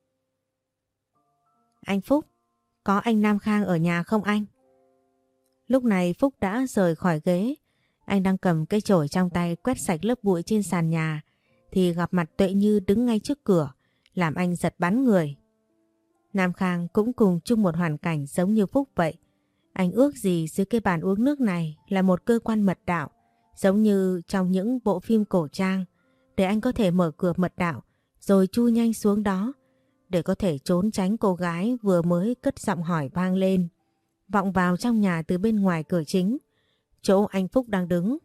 Anh Phúc, có anh Nam Khang ở nhà không anh? Lúc này Phúc đã rời khỏi ghế. Anh đang cầm cây chổi trong tay quét sạch lớp bụi trên sàn nhà thì gặp mặt Tuệ Như đứng ngay trước cửa, làm anh giật bắn người. Nam Khang cũng cùng chung một hoàn cảnh giống như Phúc vậy. Anh ước gì dưới cái bàn uống nước này là một cơ quan mật đạo, giống như trong những bộ phim cổ trang, để anh có thể mở cửa mật đạo rồi chui nhanh xuống đó, để có thể trốn tránh cô gái vừa mới cất giọng hỏi vang lên, vọng vào trong nhà từ bên ngoài cửa chính, chỗ anh Phúc đang đứng.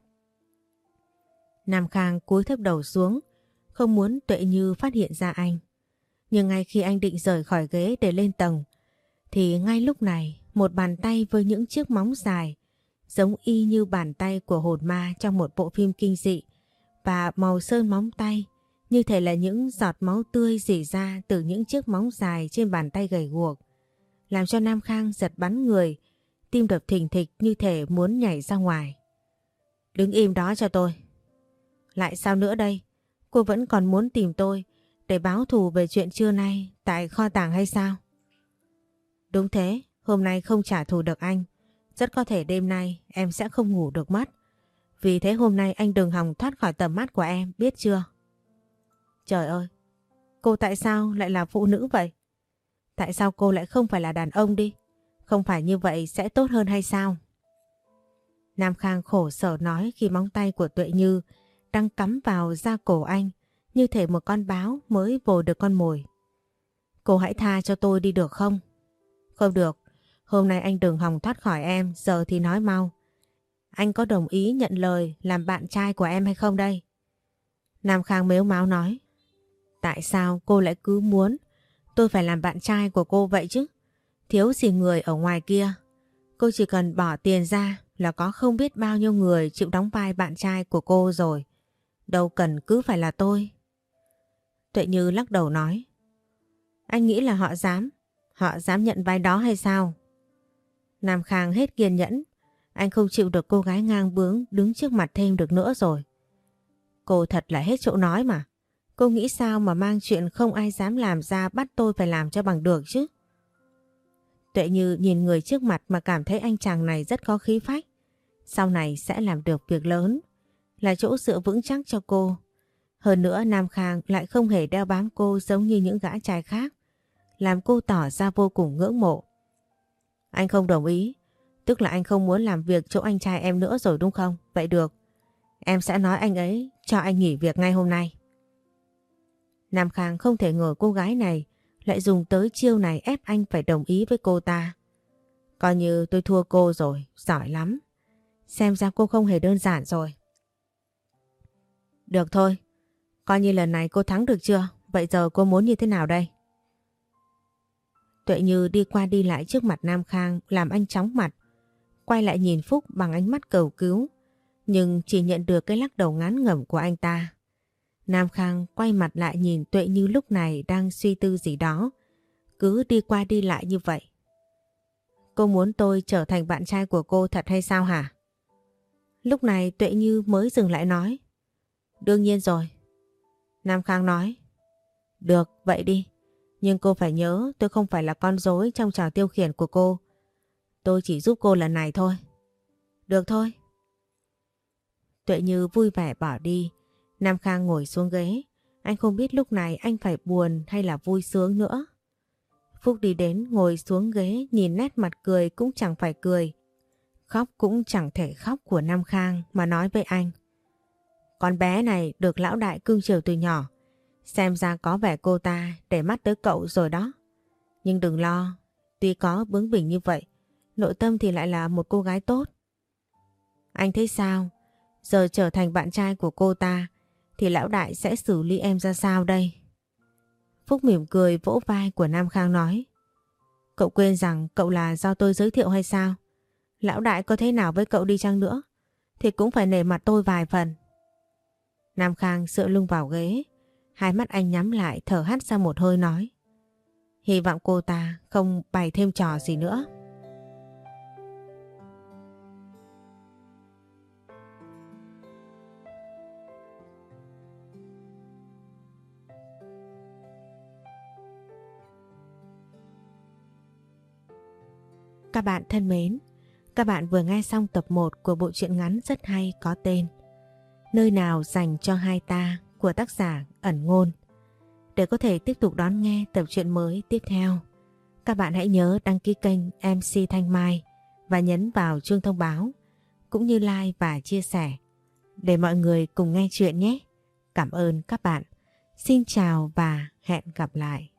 Nam Khang cúi thấp đầu xuống, không muốn Tuệ Như phát hiện ra anh. Nhưng ngay khi anh định rời khỏi ghế để lên tầng, thì ngay lúc này một bàn tay với những chiếc móng dài, giống y như bàn tay của hồn ma trong một bộ phim kinh dị, và màu sơn móng tay như thể là những giọt máu tươi rỉ ra từ những chiếc móng dài trên bàn tay gầy guộc, làm cho Nam Khang giật bắn người, tim đập thình thịch như thể muốn nhảy ra ngoài. Đứng im đó cho tôi. Lại sao nữa đây? Cô vẫn còn muốn tìm tôi để báo thù về chuyện trưa nay tại kho tàng hay sao? Đúng thế, hôm nay không trả thù được anh, rất có thể đêm nay em sẽ không ngủ được mất. Vì thế hôm nay anh đừng hòng thoát khỏi tầm mắt của em, biết chưa? Trời ơi, cô tại sao lại là phụ nữ vậy? Tại sao cô lại không phải là đàn ông đi? Không phải như vậy sẽ tốt hơn hay sao? Nam Khang khổ sở nói khi móng tay của Tuệ Như đang cắm vào da cổ anh, như thể một con báo mới vồ được con mồi. Cô hãy tha cho tôi đi được không? Không được, hôm nay anh đừng hòng thoát khỏi em, giờ thì nói mau. Anh có đồng ý nhận lời làm bạn trai của em hay không đây? Nam Khang mếu máo nói. Tại sao cô lại cứ muốn tôi phải làm bạn trai của cô vậy chứ? Thiếu gì người ở ngoài kia. Cô chỉ cần bỏ tiền ra là có không biết bao nhiêu người chịu đóng vai bạn trai của cô rồi. Đâu cần cứ phải là tôi. Tuệ Như lắc đầu nói. Anh nghĩ là họ dám, họ dám nhận vai đó hay sao? Nam Khang hết kiên nhẫn. Anh không chịu được cô gái ngang bướng đứng trước mặt thêm được nữa rồi. Cô thật là hết chỗ nói mà. Cô nghĩ sao mà mang chuyện không ai dám làm ra bắt tôi phải làm cho bằng được chứ? Tuệ Như nhìn người trước mặt mà cảm thấy anh chàng này rất có khí phách. Sau này sẽ làm được việc lớn, là chỗ dựa vững chắc cho cô. Hơn nữa Nam Khang lại không hề đeo bám cô giống như những gã trai khác, làm cô tỏ ra vô cùng ngưỡng mộ. Anh không đồng ý, tức là anh không muốn làm việc chỗ anh trai em nữa rồi đúng không? Vậy được, em sẽ nói anh ấy cho anh nghỉ việc ngay hôm nay. Nam Khang không thể ngờ cô gái này lại dùng tới chiêu này ép anh phải đồng ý với cô ta. Coi như tôi thua cô rồi, giỏi lắm. Xem ra cô không hề đơn giản rồi. Được thôi, coi như lần này cô thắng được chưa? Vậy giờ cô muốn như thế nào đây? Tuệ Như đi qua đi lại trước mặt Nam Khang làm anh chóng mặt. Quay lại nhìn Phúc bằng ánh mắt cầu cứu, nhưng chỉ nhận được cái lắc đầu ngán ngẩm của anh ta. Nam Khang quay mặt lại nhìn Tuệ Như lúc này đang suy tư gì đó, cứ đi qua đi lại như vậy. Cô muốn tôi trở thành bạn trai của cô thật hay sao hả? Lúc này Tuệ Như mới dừng lại nói. Đương nhiên rồi. Nam Khang nói. Được, vậy đi. Nhưng cô phải nhớ tôi không phải là con rối trong trò tiêu khiển của cô. Tôi chỉ giúp cô lần này thôi. Được thôi. Tuệ Như vui vẻ bỏ đi. Nam Khang ngồi xuống ghế. Anh không biết lúc này anh phải buồn hay là vui sướng nữa. Phúc đi đến ngồi xuống ghế, nhìn nét mặt cười cũng chẳng phải cười, khóc cũng chẳng thể khóc của Nam Khang mà nói với anh. Con bé này được lão đại cưng chiều từ nhỏ, xem ra có vẻ cô ta để mắt tới cậu rồi đó. Nhưng đừng lo, tuy có bướng bỉnh như vậy, nội tâm thì lại là một cô gái tốt. Anh thấy sao? Giờ trở thành bạn trai của cô ta thì lão đại sẽ xử lý em ra sao đây? Phúc mỉm cười vỗ vai của Nam Khang nói. Cậu quên rằng cậu là do tôi giới thiệu hay sao? Lão đại có thế nào với cậu đi chăng nữa thì cũng phải nể mặt tôi vài phần. Nam Khang dựa lưng vào ghế, hai mắt anh nhắm lại thở hắt ra một hơi nói. Hy vọng cô ta không bày thêm trò gì nữa. Các bạn thân mến, các bạn vừa nghe xong tập một của bộ truyện ngắn rất hay có tên Nơi nào dành cho hai ta của tác giả Ẩn Ngôn. Để có thể tiếp tục đón nghe tập truyện mới tiếp theo, các bạn hãy nhớ đăng ký kênh em xê Thanh Mai và nhấn vào chuông thông báo, cũng như like và chia sẻ để mọi người cùng nghe chuyện nhé. Cảm ơn các bạn. Xin chào và hẹn gặp lại.